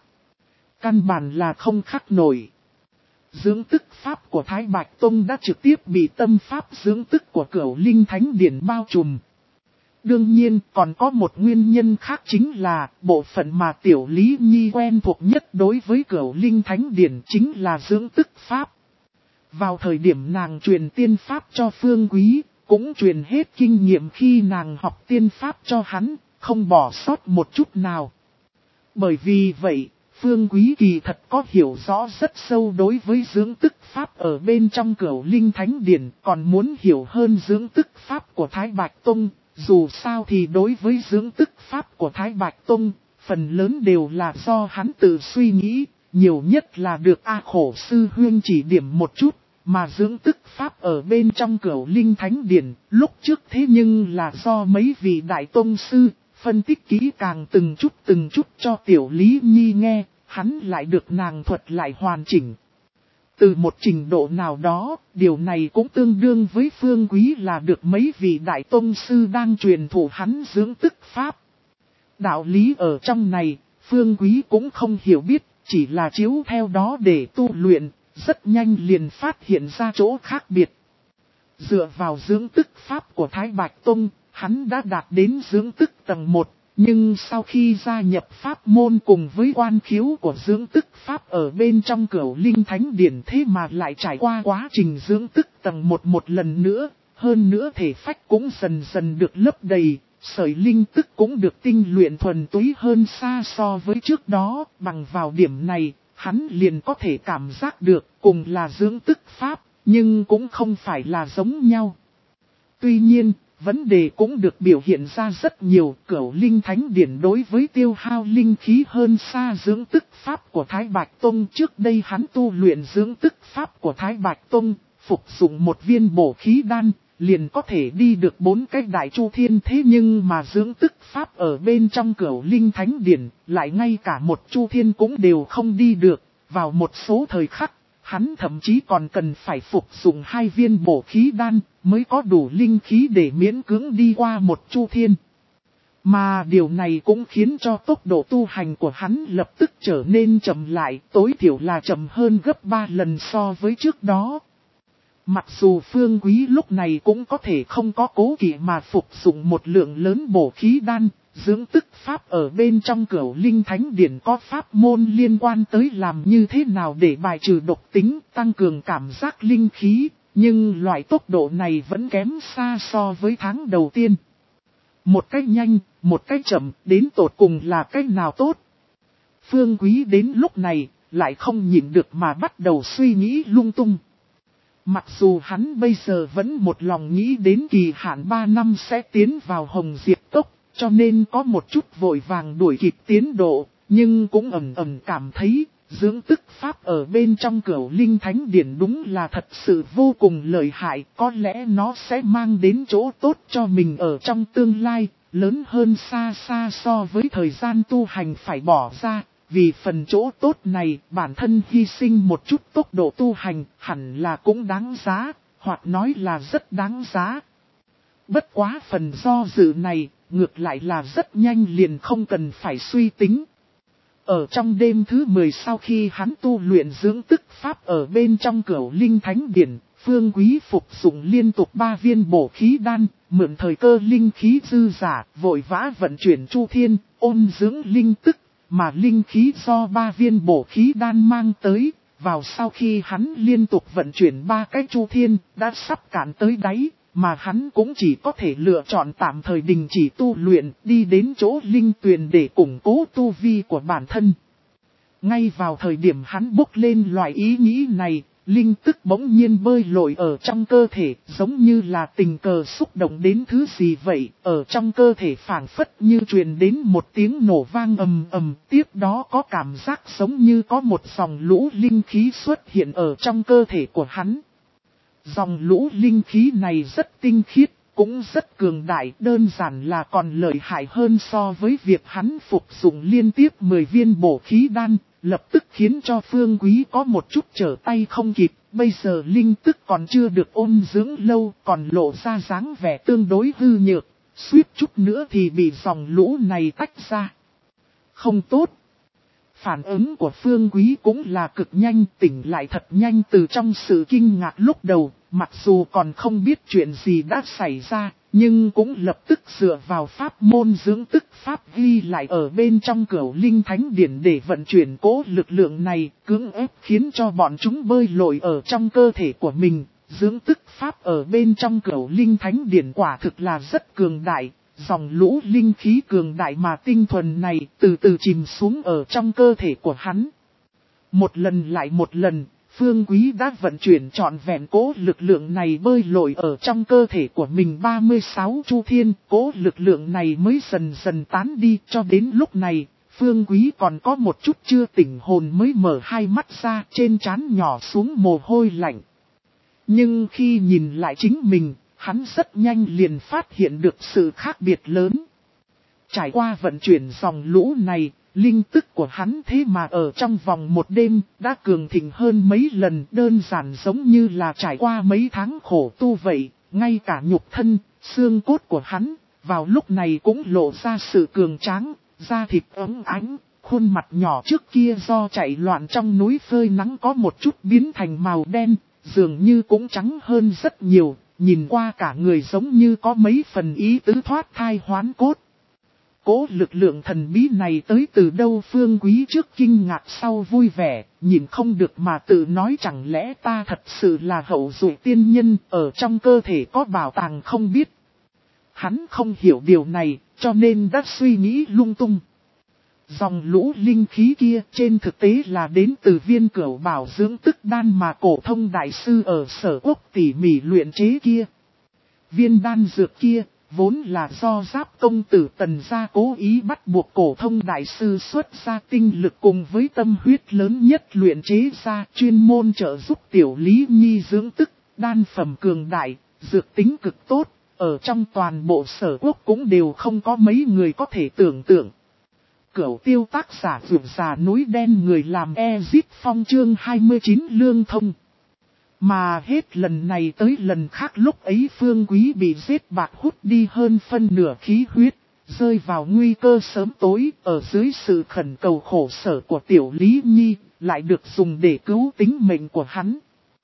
Căn bản là không khắc nổi. Dưỡng tức pháp của Thái Bạch Tông đã trực tiếp bị tâm pháp dưỡng tức của Cửu Linh Thánh Điển bao trùm. Đương nhiên còn có một nguyên nhân khác chính là bộ phận mà Tiểu Lý Nhi quen thuộc nhất đối với Cửu Linh Thánh Điển chính là dưỡng tức pháp. Vào thời điểm nàng truyền tiên pháp cho Phương Quý, cũng truyền hết kinh nghiệm khi nàng học tiên pháp cho hắn, không bỏ sót một chút nào. Bởi vì vậy, Phương Quý kỳ thật có hiểu rõ rất sâu đối với dưỡng tức pháp ở bên trong Cửu Linh Thánh Điển, còn muốn hiểu hơn dưỡng tức pháp của Thái Bạch Tông. Dù sao thì đối với dưỡng tức pháp của Thái Bạch Tông, phần lớn đều là do hắn tự suy nghĩ, nhiều nhất là được A Khổ Sư Huyên chỉ điểm một chút, mà dưỡng tức pháp ở bên trong Cửu Linh Thánh Điển, lúc trước thế nhưng là do mấy vị đại tông sư, phân tích kỹ càng từng chút từng chút cho Tiểu Lý Nhi nghe, hắn lại được nàng thuật lại hoàn chỉnh. Từ một trình độ nào đó, điều này cũng tương đương với Phương Quý là được mấy vị đại tông sư đang truyền thụ hắn dưỡng tức pháp. Đạo lý ở trong này, Phương Quý cũng không hiểu biết, chỉ là chiếu theo đó để tu luyện, rất nhanh liền phát hiện ra chỗ khác biệt. Dựa vào dưỡng tức pháp của Thái Bạch Tông, hắn đã đạt đến dưỡng tức tầng một. Nhưng sau khi gia nhập pháp môn cùng với quan khiếu của dưỡng tức pháp ở bên trong Cửu Linh Thánh Điển thế mà lại trải qua quá trình dưỡng tức tầng một một lần nữa, hơn nữa thể phách cũng dần dần được lấp đầy, sợi linh tức cũng được tinh luyện thuần túy hơn xa so với trước đó, bằng vào điểm này, hắn liền có thể cảm giác được cùng là dưỡng tức pháp, nhưng cũng không phải là giống nhau. Tuy nhiên, vấn đề cũng được biểu hiện ra rất nhiều, Cửu Linh Thánh Điển đối với tiêu hao linh khí hơn xa dưỡng tức pháp của Thái Bạch Tông. Trước đây hắn tu luyện dưỡng tức pháp của Thái Bạch Tông, phục dụng một viên bổ khí đan, liền có thể đi được bốn cái đại chu thiên, thế nhưng mà dưỡng tức pháp ở bên trong Cửu Linh Thánh Điển, lại ngay cả một chu thiên cũng đều không đi được, vào một số thời khắc. Hắn thậm chí còn cần phải phục dụng hai viên bổ khí đan mới có đủ linh khí để miễn cưỡng đi qua một chu thiên. Mà điều này cũng khiến cho tốc độ tu hành của hắn lập tức trở nên chậm lại, tối thiểu là chậm hơn gấp ba lần so với trước đó. Mặc dù Phương Quý lúc này cũng có thể không có cố kỵ mà phục dụng một lượng lớn bổ khí đan, dưỡng tức pháp ở bên trong Cửu Linh Thánh Điển có pháp môn liên quan tới làm như thế nào để bài trừ độc tính, tăng cường cảm giác linh khí, nhưng loại tốc độ này vẫn kém xa so với tháng đầu tiên. Một cách nhanh, một cách chậm, đến tột cùng là cách nào tốt? Phương Quý đến lúc này, lại không nhịn được mà bắt đầu suy nghĩ lung tung. Mặc dù hắn bây giờ vẫn một lòng nghĩ đến kỳ hạn ba năm sẽ tiến vào Hồng Diệp Cốc, cho nên có một chút vội vàng đuổi kịp tiến độ, nhưng cũng ẩn ẩn cảm thấy, dưỡng tức pháp ở bên trong Cửu Linh Thánh Điển đúng là thật sự vô cùng lợi hại, có lẽ nó sẽ mang đến chỗ tốt cho mình ở trong tương lai, lớn hơn xa xa so với thời gian tu hành phải bỏ ra. Vì phần chỗ tốt này, bản thân hy sinh một chút tốc độ tu hành, hẳn là cũng đáng giá, hoặc nói là rất đáng giá. Bất quá phần do dự này, ngược lại là rất nhanh liền không cần phải suy tính. Ở trong đêm thứ mười sau khi hắn tu luyện dưỡng tức pháp ở bên trong Cửu Linh Thánh Điển, Phương Quý phục dụng liên tục ba viên bổ khí đan, mượn thời cơ linh khí dư giả, vội vã vận chuyển chu thiên, ôn dưỡng linh tức. Mà linh khí do ba viên bổ khí đan mang tới, vào sau khi hắn liên tục vận chuyển ba cái chu thiên, đã sắp cạn tới đáy, mà hắn cũng chỉ có thể lựa chọn tạm thời đình chỉ tu luyện, đi đến chỗ linh tuyền để củng cố tu vi của bản thân. Ngay vào thời điểm hắn bốc lên loại ý nghĩ này, linh tức bỗng nhiên bơi lội ở trong cơ thể, giống như là tình cờ xúc động đến thứ gì vậy, ở trong cơ thể phảng phất như truyền đến một tiếng nổ vang ầm ầm, tiếp đó có cảm giác giống như có một dòng lũ linh khí xuất hiện ở trong cơ thể của hắn. Dòng lũ linh khí này rất tinh khiết, cũng rất cường đại, đơn giản là còn lợi hại hơn so với việc hắn phục dụng liên tiếp mười viên bổ khí đan. Lập tức khiến cho Phương Quý có một chút trở tay không kịp, bây giờ linh tức còn chưa được ôn dưỡng lâu, còn lộ ra dáng vẻ tương đối hư nhược, suýt chút nữa thì bị dòng lũ này tách ra. Không tốt. Phản ứng của Phương Quý cũng là cực nhanh, tỉnh lại thật nhanh từ trong sự kinh ngạc lúc đầu, mặc dù còn không biết chuyện gì đã xảy ra, nhưng cũng lập tức dựa vào pháp môn dưỡng tức pháp ghi lại ở bên trong Cửu Linh Thánh Điển để vận chuyển cố lực lượng này, cưỡng ép khiến cho bọn chúng bơi lội ở trong cơ thể của mình. Dưỡng tức pháp ở bên trong Cửu Linh Thánh Điển quả thực là rất cường đại. Dòng lũ linh khí cường đại mà tinh thuần này từ từ chìm xuống ở trong cơ thể của hắn. Một lần lại một lần, Phương Quý đã vận chuyển trọn vẹn cố lực lượng này bơi lội ở trong cơ thể của mình ba mươi sáu chu thiên. Cố lực lượng này mới dần dần tán đi, cho đến lúc này, Phương Quý còn có một chút chưa tỉnh hồn mới mở hai mắt ra, trên trán nhỏ xuống mồ hôi lạnh. Nhưng khi nhìn lại chính mình, hắn rất nhanh liền phát hiện được sự khác biệt lớn. Trải qua vận chuyển dòng lũ này, linh tức của hắn thế mà ở trong vòng một đêm đã cường thịnh hơn mấy lần, đơn giản giống như là trải qua mấy tháng khổ tu vậy. Ngay cả nhục thân, xương cốt của hắn, vào lúc này cũng lộ ra sự cường tráng, da thịt ấm ánh, khuôn mặt nhỏ trước kia do chạy loạn trong núi phơi nắng có một chút biến thành màu đen, dường như cũng trắng hơn rất nhiều. Nhìn qua cả người giống như có mấy phần ý tứ thoát thai hoán cốt. Cố lực lượng thần bí này tới từ đâu? Phương Quý trước kinh ngạc sau vui vẻ, nhìn không được mà tự nói chẳng lẽ ta thật sự là hậu duệ tiên nhân, ở trong cơ thể có bảo tàng không biết. Hắn không hiểu điều này, cho nên đã suy nghĩ lung tung. Dòng lũ linh khí kia trên thực tế là đến từ viên cửu bảo dưỡng tức đan mà cổ thông đại sư ở Sở Quốc tỉ mỉ luyện chế kia. Viên đan dược kia vốn là do Giáp công tử Tần gia cố ý bắt buộc cổ thông đại sư xuất ra tinh lực cùng với tâm huyết lớn nhất luyện chế ra, chuyên môn trợ giúp Tiểu Lý Nhi dưỡng tức, đan phẩm cường đại, dược tính cực tốt, ở trong toàn bộ Sở Quốc cũng đều không có mấy người có thể tưởng tượng. Cửu tiêu tác giả vượt già núi đen, người làm Ezit Phong chương hai mươi chín lương thông. Mà hết lần này tới lần khác lúc ấy Phương Quý bị giết bạc hút đi hơn phân nửa khí huyết, rơi vào nguy cơ sớm tối, ở dưới sự khẩn cầu khổ sở của Tiểu Lý Nhi, lại được dùng để cứu tính mệnh của hắn.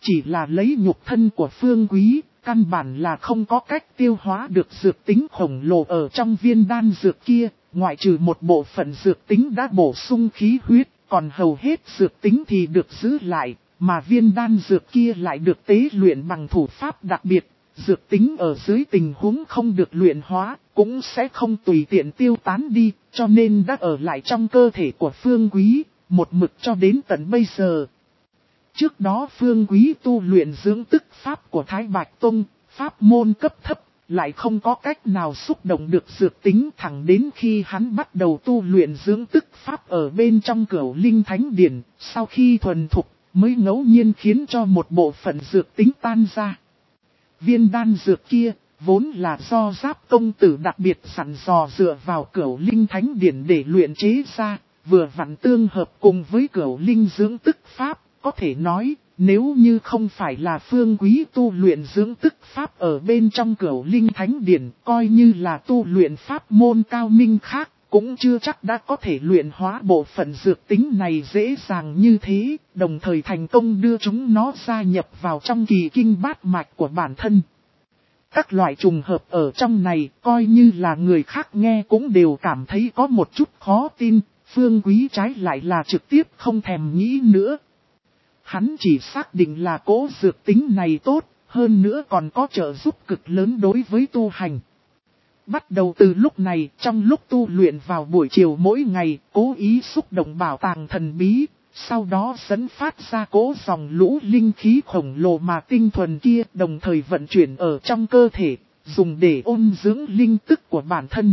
chỉ là lấy nhục thân của Phương Quý, căn bản là không có cách tiêu hóa được dược tính khổng lồ ở trong viên đan dược kia, ngoại trừ một bộ phận dược tính đã bổ sung khí huyết, còn hầu hết dược tính thì được giữ lại, mà viên đan dược kia lại được tế luyện bằng thủ pháp đặc biệt, dược tính ở dưới tình huống không được luyện hóa, cũng sẽ không tùy tiện tiêu tán đi, cho nên đã ở lại trong cơ thể của Phương Quý, một mực cho đến tận bây giờ. Trước đó Phương Quý tu luyện dưỡng tức pháp của Thái Bạch Tông, pháp môn cấp thấp, lại không có cách nào xúc động được dược tính, thẳng đến khi hắn bắt đầu tu luyện dưỡng tức pháp ở bên trong Cửu Linh Thánh Điển, sau khi thuần thục mới ngẫu nhiên khiến cho một bộ phận dược tính tan ra. Viên đan dược kia, vốn là do Giáp Công Tử đặc biệt sẵn dò dựa vào Cửu Linh Thánh Điển để luyện chế ra, vừa vặn tương hợp cùng với Cửu Linh dưỡng tức pháp. Có thể nói, nếu như không phải là Phương Quý tu luyện dưỡng tức pháp ở bên trong Cửu Linh Thánh Điển, coi như là tu luyện pháp môn cao minh khác, cũng chưa chắc đã có thể luyện hóa bộ phận dược tính này dễ dàng như thế, đồng thời thành công đưa chúng nó gia nhập vào trong kỳ kinh bát mạch của bản thân. Các loại trùng hợp ở trong này, coi như là người khác nghe cũng đều cảm thấy có một chút khó tin, Phương Quý trái lại là trực tiếp không thèm nghĩ nữa. Hắn chỉ xác định là cố dược tính này tốt, hơn nữa còn có trợ giúp cực lớn đối với tu hành. Bắt đầu từ lúc này, trong lúc tu luyện vào buổi chiều mỗi ngày, cố ý xúc động bảo tàng thần bí, sau đó dẫn phát ra cố dòng lũ linh khí khổng lồ mà tinh thuần kia, đồng thời vận chuyển ở trong cơ thể, dùng để ôn dưỡng linh tức của bản thân.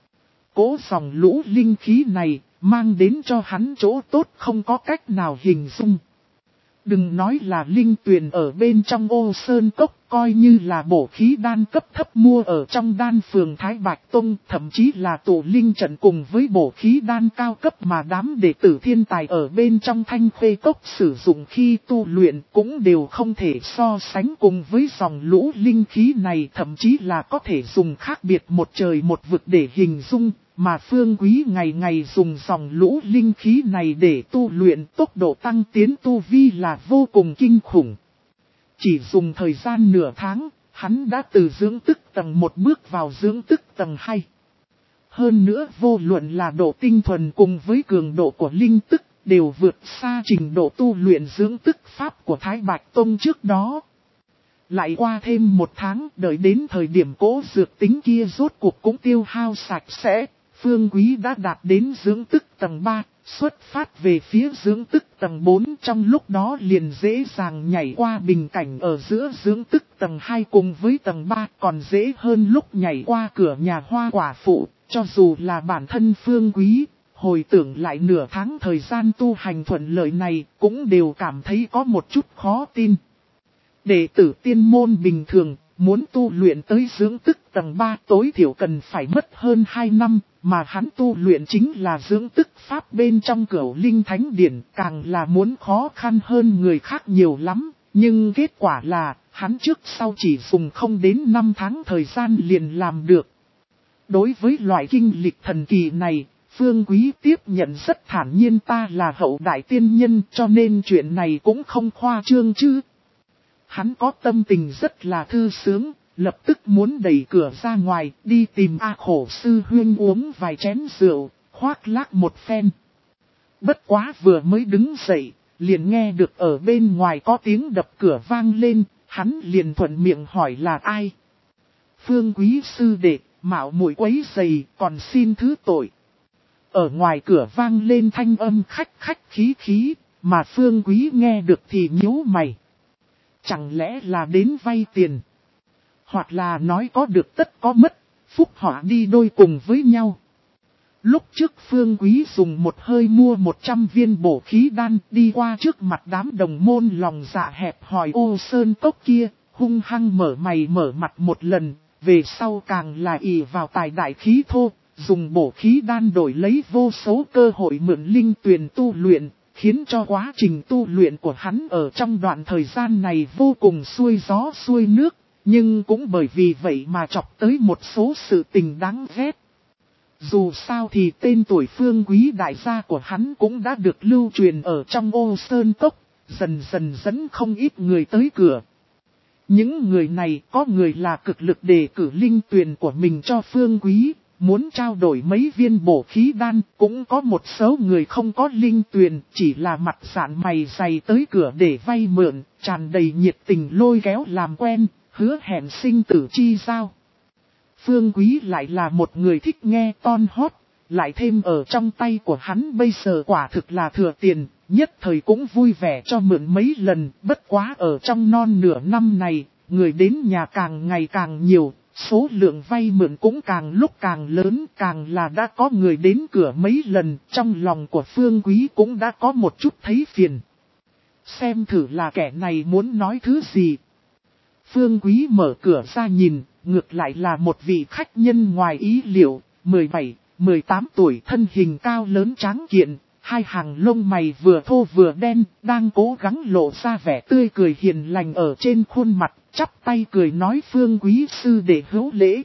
Cố dòng lũ linh khí này, mang đến cho hắn chỗ tốt không có cách nào hình dung. Đừng nói là linh tuyền ở bên trong Ô Sơn Cốc, coi như là bổ khí đan cấp thấp mua ở trong đan phường Thái Bạch Tông, thậm chí là tổ linh trận cùng với bổ khí đan cao cấp mà đám đệ tử thiên tài ở bên trong Thanh Khuê Cốc sử dụng khi tu luyện cũng đều không thể so sánh cùng với dòng lũ linh khí này, thậm chí là có thể dùng khác biệt một trời một vực để hình dung. Mà Phương Quý ngày ngày dùng dòng lũ linh khí này để tu luyện, tốc độ tăng tiến tu vi là vô cùng kinh khủng. Chỉ dùng thời gian nửa tháng, hắn đã từ dưỡng tức tầng một bước vào dưỡng tức tầng hai. Hơn nữa vô luận là độ tinh thuần cùng với cường độ của linh tức, đều vượt xa trình độ tu luyện dưỡng tức pháp của Thái Bạch Tông trước đó. Lại qua thêm một tháng, đợi đến thời điểm cố dược tính kia rốt cuộc cũng tiêu hao sạch sẽ. Phương Quý đã đạt đến dưỡng tức tầng ba, xuất phát về phía dưỡng tức tầng bốn, trong lúc đó liền dễ dàng nhảy qua bình cảnh ở giữa dưỡng tức tầng hai cùng với tầng ba, còn dễ hơn lúc nhảy qua cửa nhà hoa quả phụ, cho dù là bản thân Phương Quý, hồi tưởng lại nửa tháng thời gian tu hành thuận lợi này, cũng đều cảm thấy có một chút khó tin. Đệ tử tiên môn bình thường, muốn tu luyện tới dưỡng tức tầng ba tối thiểu cần phải mất hơn hai năm, mà hắn tu luyện chính là dưỡng tức pháp bên trong Cửu Linh Thánh Điển, càng là muốn khó khăn hơn người khác nhiều lắm, nhưng kết quả là, hắn trước sau chỉ dùng không đến năm tháng thời gian liền làm được. Đối với loại kinh lịch thần kỳ này, Phương Quý tiếp nhận rất thản nhiên, ta là hậu đại tiên nhân cho nên chuyện này cũng không khoa trương chứ. Hắn có tâm tình rất là thư sướng, lập tức muốn đẩy cửa ra ngoài, đi tìm A Khổ sư huynh uống vài chén rượu, khoác lác một phen. Bất quá vừa mới đứng dậy, liền nghe được ở bên ngoài có tiếng đập cửa vang lên, hắn liền thuận miệng hỏi là ai. Phương Quý sư đệ, mạo muội quấy rầy, còn xin thứ tội. Ở ngoài cửa vang lên thanh âm khách khách khí khí, mà Phương Quý nghe được thì nhíu mày. Chẳng lẽ là đến vay tiền? Hoặc là nói có được tất có mất, phúc họa đi đôi cùng với nhau. Lúc trước Phương Quý dùng một hơi mua một trăm viên bổ khí đan đi qua trước mặt đám đồng môn lòng dạ hẹp hòi Ô Sơn Cốc kia, hung hăng mở mày mở mặt một lần, về sau càng là ỷ vào tài đại khí thô, dùng bổ khí đan đổi lấy vô số cơ hội mượn linh tuyền tu luyện. Khiến cho quá trình tu luyện của hắn ở trong đoạn thời gian này vô cùng xuôi gió xuôi nước, nhưng cũng bởi vì vậy mà chọc tới một số sự tình đáng ghét. Dù sao thì tên tuổi Phương Quý đại gia của hắn cũng đã được lưu truyền ở trong Ô Sơn Cốc, dần dần dẫn không ít người tới cửa. Những người này có người là cực lực đề cử linh tuyền của mình cho Phương Quý, muốn trao đổi mấy viên bổ khí đan, cũng có một số người không có linh tuyền, chỉ là mặt sạn mày dày tới cửa để vay mượn, tràn đầy nhiệt tình lôi kéo làm quen, hứa hẹn sinh tử chi giao. Phương Quý lại là một người thích nghe ton hót, lại thêm ở trong tay của hắn bây giờ quả thực là thừa tiền, nhất thời cũng vui vẻ cho mượn mấy lần, bất quá ở trong non nửa năm này, người đến nhà càng ngày càng nhiều, số lượng vay mượn cũng càng lúc càng lớn, càng là đã có người đến cửa mấy lần, trong lòng của Phương Quý cũng đã có một chút thấy phiền. Xem thử là kẻ này muốn nói thứ gì. Phương Quý mở cửa ra nhìn, ngược lại là một vị khách nhân ngoài ý liệu, mười bảy, mười tám tuổi, thân hình cao lớn tráng kiện, hai hàng lông mày vừa thô vừa đen, đang cố gắng lộ ra vẻ tươi cười hiền lành ở trên khuôn mặt, chắp tay cười nói Phương Quý sư đệ hữu lễ.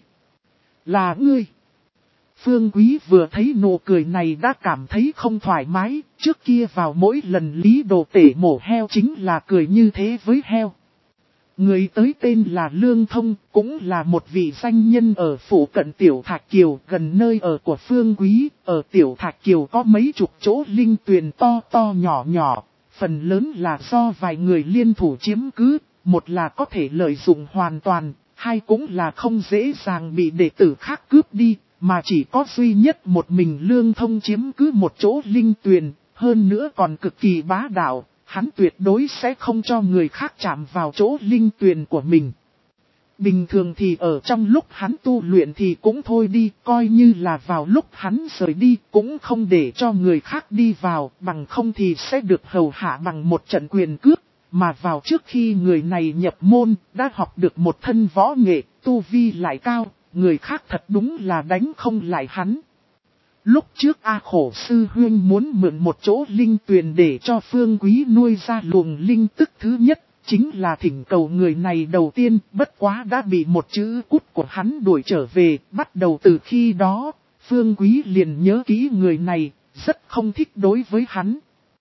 Là ngươi. Phương Quý vừa thấy nụ cười này đã cảm thấy không thoải mái, trước kia vào mỗi lần Lý Đồ Tể mổ heo chính là cười như thế với heo. Người tới tên là Lương Thông, cũng là một vị danh nhân ở phủ cận Tiểu Thạch Kiều, gần nơi ở của Phương Quý. Ở Tiểu Thạch Kiều có mấy chục chỗ linh tuyền to to nhỏ nhỏ, phần lớn là do vài người liên thủ chiếm cứ, một là có thể lợi dụng hoàn toàn, hai cũng là không dễ dàng bị đệ tử khác cướp đi, mà chỉ có duy nhất một mình Lương Thông chiếm cứ một chỗ linh tuyền, hơn nữa còn cực kỳ bá đạo. Hắn tuyệt đối sẽ không cho người khác chạm vào chỗ linh tuyền của mình. Bình thường thì ở trong lúc hắn tu luyện thì cũng thôi đi, coi như là vào lúc hắn rời đi cũng không để cho người khác đi vào, bằng không thì sẽ được hầu hạ bằng một trận quyền cướp. Mà vào trước khi người này nhập môn, đã học được một thân võ nghệ, tu vi lại cao, người khác thật đúng là đánh không lại hắn. Lúc trước A Khổ Sư Huyên muốn mượn một chỗ linh tuyền để cho Phương Quý nuôi ra luồng linh tức thứ nhất, chính là thỉnh cầu người này đầu tiên, bất quá đã bị một chữ cút của hắn đuổi trở về, bắt đầu từ khi đó, Phương Quý liền nhớ kỹ người này, rất không thích đối với hắn.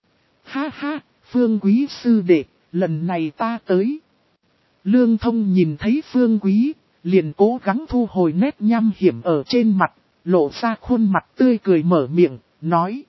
Ha ha, Phương Quý sư đệ, lần này ta tới. Lương Thông nhìn thấy Phương Quý, liền cố gắng thu hồi nét nham hiểm ở trên mặt. Lộ ra khuôn mặt tươi cười mở miệng, nói.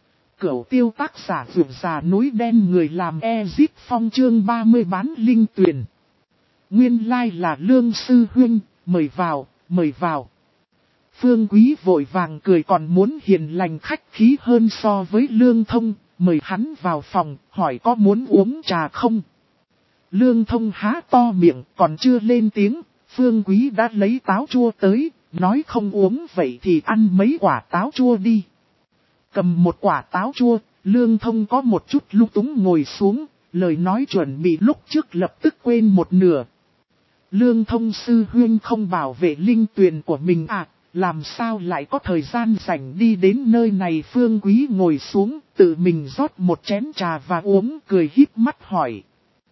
Cửu tiêu tác giả vượt già núi đen người làm Ezip Phong chương ba mươi bán linh tuyền. Nguyên lai là Lương Sư Huynh, mời vào, mời vào. Phương Quý vội vàng cười còn muốn hiền lành khách khí hơn so với Lương Thông, mời hắn vào phòng, hỏi có muốn uống trà không. Lương Thông há to miệng, còn chưa lên tiếng, Phương Quý đã lấy táo chua tới. Nói không uống vậy thì ăn mấy quả táo chua đi. Cầm một quả táo chua, Lương Thông có một chút lung túng ngồi xuống, lời nói chuẩn bị lúc trước lập tức quên một nửa. Lương Thông sư huynh không bảo vệ linh tuyền của mình à, làm sao lại có thời gian rảnh đi đến nơi này. Phương Quý ngồi xuống, tự mình rót một chén trà và uống, cười híp mắt hỏi.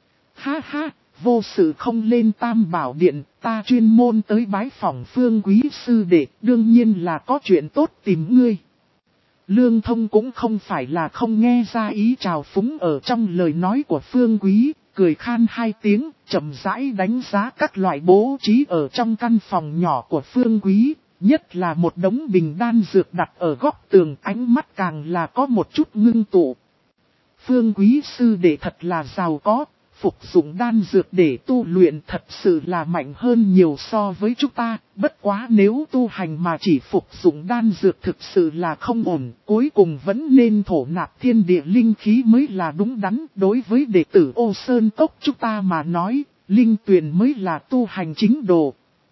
Ha ha! Vô sự không lên Tam Bảo Điện, ta chuyên môn tới bái phỏng Phương Quý sư đệ, đương nhiên là có chuyện tốt tìm ngươi. Lương Thông cũng không phải là không nghe ra ý trào phúng ở trong lời nói của Phương Quý, cười khan hai tiếng, chậm rãi đánh giá các loại bố trí ở trong căn phòng nhỏ của Phương Quý, nhất là một đống bình đan dược đặt ở góc tường, ánh mắt càng là có một chút ngưng tụ. Phương Quý sư đệ thật là giàu có. Phục dụng đan dược để tu luyện thật sự là mạnh hơn nhiều so với chúng ta, bất quá nếu tu hành mà chỉ phục dụng đan dược thực sự là không ổn, cuối cùng vẫn nên thổ nạp thiên địa linh khí mới là đúng đắn. Đối với đệ tử Ô Sơn Cốc chúng ta mà nói, linh tuyền mới là tu hành chính đồ.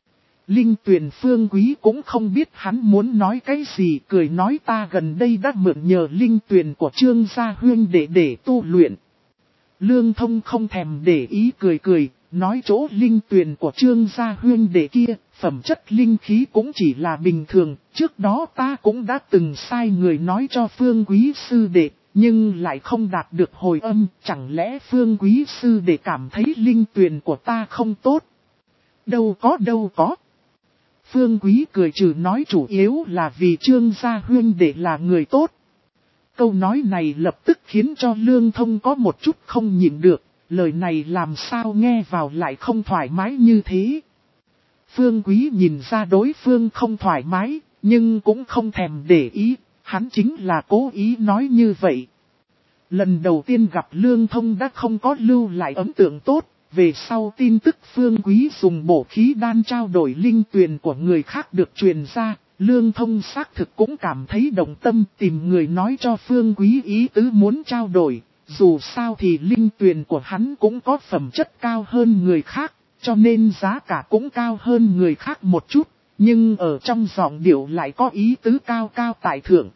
Linh tuyền Phương Quý cũng không biết hắn muốn nói cái gì, cười nói ta gần đây đã mượn nhờ linh tuyền của Trương Gia Huyên để để tu luyện. Lương Thông không thèm để ý cười cười, nói chỗ linh tuyền của Trương Gia Huyên đệ kia, phẩm chất linh khí cũng chỉ là bình thường, trước đó ta cũng đã từng sai người nói cho Phương Quý sư đệ, nhưng lại không đạt được hồi âm, chẳng lẽ Phương Quý sư đệ cảm thấy linh tuyền của ta không tốt? Đâu có đâu có. Phương Quý cười trừ nói chủ yếu là vì Trương Gia Huyên đệ là người tốt. Câu nói này lập tức khiến cho Lương Thông có một chút không nhịn được, lời này làm sao nghe vào lại không thoải mái như thế. Phương Quý nhìn ra đối phương không thoải mái, nhưng cũng không thèm để ý, hắn chính là cố ý nói như vậy. Lần đầu tiên gặp Lương Thông đã không có lưu lại ấn tượng tốt, về sau tin tức Phương Quý dùng bổ khí đan trao đổi linh tuyền của người khác được truyền ra, Lương Thông xác thực cũng cảm thấy động tâm tìm người nói cho Phương Quý ý tứ muốn trao đổi, dù sao thì linh tuyền của hắn cũng có phẩm chất cao hơn người khác, cho nên giá cả cũng cao hơn người khác một chút, nhưng ở trong giọng điệu lại có ý tứ cao cao tại thượng.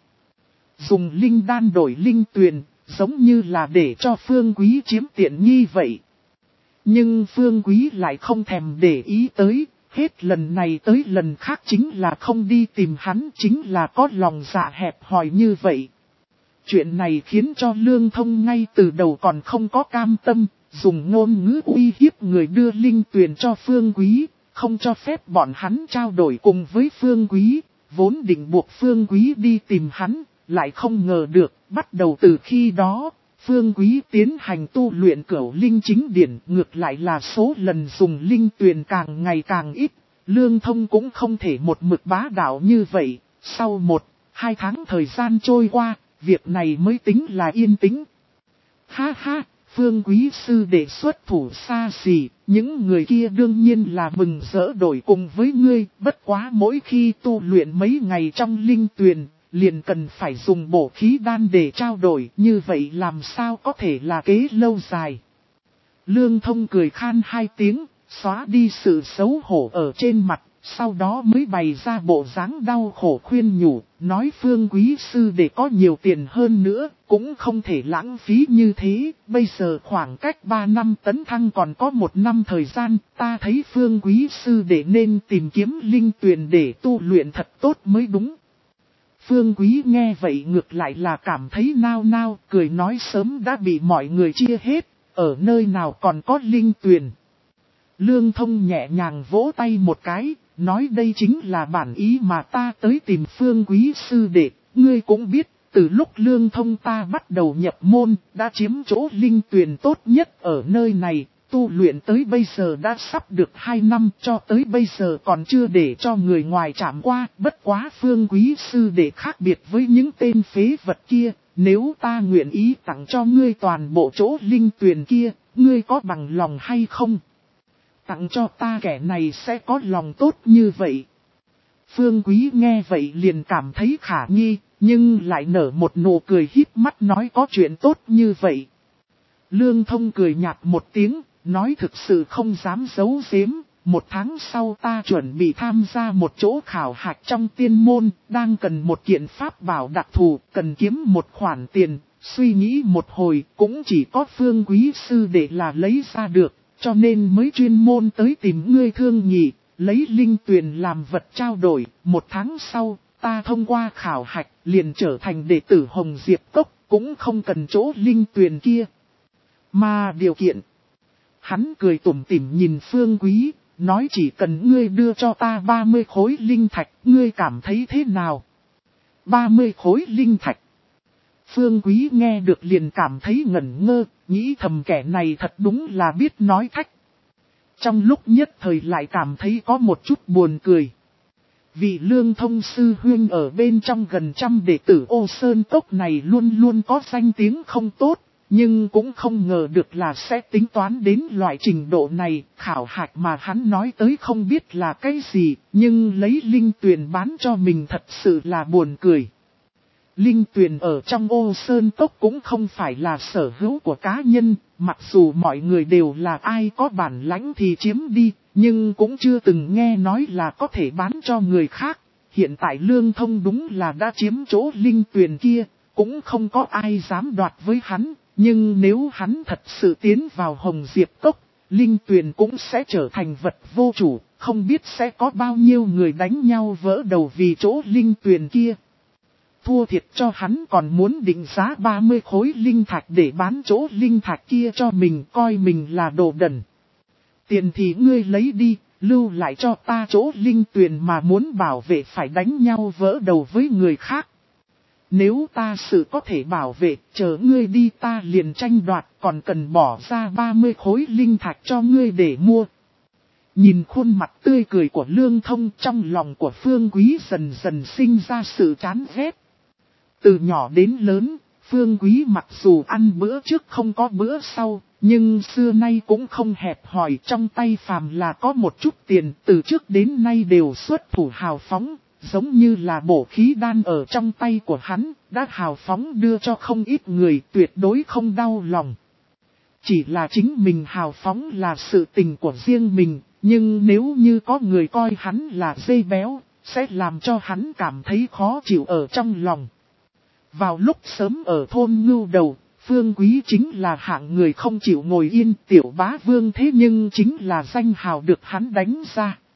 Dùng linh đan đổi linh tuyền, giống như là để cho Phương Quý chiếm tiện nghi vậy. Nhưng Phương Quý lại không thèm để ý tới, hết lần này tới lần khác chính là không đi tìm hắn, chính là có lòng dạ hẹp hòi như vậy. Chuyện này khiến cho Lương Thông ngay từ đầu còn không có cam tâm, dùng ngôn ngữ uy hiếp người đưa linh tuyền cho Phương Quý, không cho phép bọn hắn trao đổi cùng với Phương Quý, vốn định buộc Phương Quý đi tìm hắn, lại không ngờ được, bắt đầu từ khi đó, Phương Quý tiến hành tu luyện cửu linh chính điển, ngược lại là số lần dùng linh tuyền càng ngày càng ít, Lương Thông cũng không thể một mực bá đạo như vậy, sau một, hai tháng thời gian trôi qua, việc này mới tính là yên tĩnh. Ha ha, Phương Quý sư đệ xuất thủ xa xỉ, những người kia đương nhiên là mừng rỡ đổi cùng với ngươi, bất quá mỗi khi tu luyện mấy ngày trong linh tuyền, liền cần phải dùng bổ khí đan để trao đổi, như vậy làm sao có thể là kế lâu dài. Lương Thông cười khan hai tiếng, xóa đi sự xấu hổ ở trên mặt, sau đó mới bày ra bộ dáng đau khổ khuyên nhủ, nói Phương Quý sư để có nhiều tiền hơn nữa, cũng không thể lãng phí như thế, bây giờ khoảng cách ba năm tấn thăng còn có một năm thời gian, ta thấy Phương Quý sư để nên tìm kiếm linh tuyền để tu luyện thật tốt mới đúng. Phương Quý nghe vậy ngược lại là cảm thấy nao nao, cười nói sớm đã bị mọi người chia hết, ở nơi nào còn có linh tuyền. Lương Thông nhẹ nhàng vỗ tay một cái, nói đây chính là bản ý mà ta tới tìm Phương Quý sư đệ, ngươi cũng biết, từ lúc Lương Thông ta bắt đầu nhập môn, đã chiếm chỗ linh tuyền tốt nhất ở nơi này, tu luyện tới bây giờ đã sắp được hai năm, cho tới bây giờ còn chưa để cho người ngoài chạm qua, bất quá Phương Quý sư đệ khác biệt với những tên phế vật kia, nếu ta nguyện ý tặng cho ngươi toàn bộ chỗ linh tuyền kia, ngươi có bằng lòng hay không? Tặng cho ta kẻ này sẽ có lòng tốt như vậy. Phương Quý nghe vậy liền cảm thấy khả nghi, nhưng lại nở một nụ cười híp mắt nói có chuyện tốt như vậy. Lương Thông cười nhạt một tiếng, nói thực sự không dám giấu giếm, một tháng sau ta chuẩn bị tham gia một chỗ khảo hạch trong tiên môn, đang cần một kiện pháp bảo đặc thù, cần kiếm một khoản tiền, suy nghĩ một hồi cũng chỉ có Phương Quý sư để là lấy ra được. Cho nên mới chuyên môn tới tìm ngươi thương nhị, lấy linh tuyền làm vật trao đổi, một tháng sau, ta thông qua khảo hạch, liền trở thành đệ tử Hồng Diệp Cốc, cũng không cần chỗ linh tuyền kia. Mà điều kiện, hắn cười tủm tỉm nhìn Phương Quý, nói chỉ cần ngươi đưa cho ta ba mươi khối linh thạch, ngươi cảm thấy thế nào? ba mươi khối linh thạch. Phương Quý nghe được liền cảm thấy ngẩn ngơ, nghĩ thầm kẻ này thật đúng là biết nói thách. Trong lúc nhất thời lại cảm thấy có một chút buồn cười. Vị Lương Thông sư huynh ở bên trong gần trăm đệ tử Ô Sơn Cốc này luôn luôn có danh tiếng không tốt, nhưng cũng không ngờ được là sẽ tính toán đến loại trình độ này, khảo hạch mà hắn nói tới không biết là cái gì, nhưng lấy linh tuyền bán cho mình thật sự là buồn cười. Linh tuyền ở trong Ô Sơn Cốc cũng không phải là sở hữu của cá nhân, mặc dù mọi người đều là ai có bản lãnh thì chiếm đi, nhưng cũng chưa từng nghe nói là có thể bán cho người khác. Hiện tại Lương Thông đúng là đã chiếm chỗ linh tuyền kia, cũng không có ai dám đoạt với hắn, nhưng nếu hắn thật sự tiến vào Hồng Diệp Cốc, linh tuyền cũng sẽ trở thành vật vô chủ, không biết sẽ có bao nhiêu người đánh nhau vỡ đầu vì chỗ linh tuyền kia. Thua thiệt cho hắn còn muốn định giá ba mươi khối linh thạch để bán chỗ linh thạch kia cho mình, coi mình là đồ đần. Tiền thì ngươi lấy đi, lưu lại cho ta chỗ linh tuyền mà muốn bảo vệ phải đánh nhau vỡ đầu với người khác. Nếu ta sự có thể bảo vệ, chờ ngươi đi ta liền tranh đoạt, còn cần bỏ ra ba mươi khối linh thạch cho ngươi để mua. Nhìn khuôn mặt tươi cười của Lương Thông, trong lòng của Phương Quý dần dần sinh ra sự chán ghét. Từ nhỏ đến lớn, Phương Quý mặc dù ăn bữa trước không có bữa sau, nhưng xưa nay cũng không hẹp hòi, trong tay phàm là có một chút tiền, từ trước đến nay đều xuất thủ hào phóng, giống như là bổ khí đan ở trong tay của hắn, đã hào phóng đưa cho không ít người, tuyệt đối không đau lòng. Chỉ là chính mình hào phóng là sự tình của riêng mình, nhưng nếu như có người coi hắn là dây béo, sẽ làm cho hắn cảm thấy khó chịu ở trong lòng. Vào lúc sớm ở thôn Ngưu Đầu, Phương Quý chính là hạng người không chịu ngồi yên, Tiểu Bá Vương thế nhưng chính là danh hào được hắn đánh ra.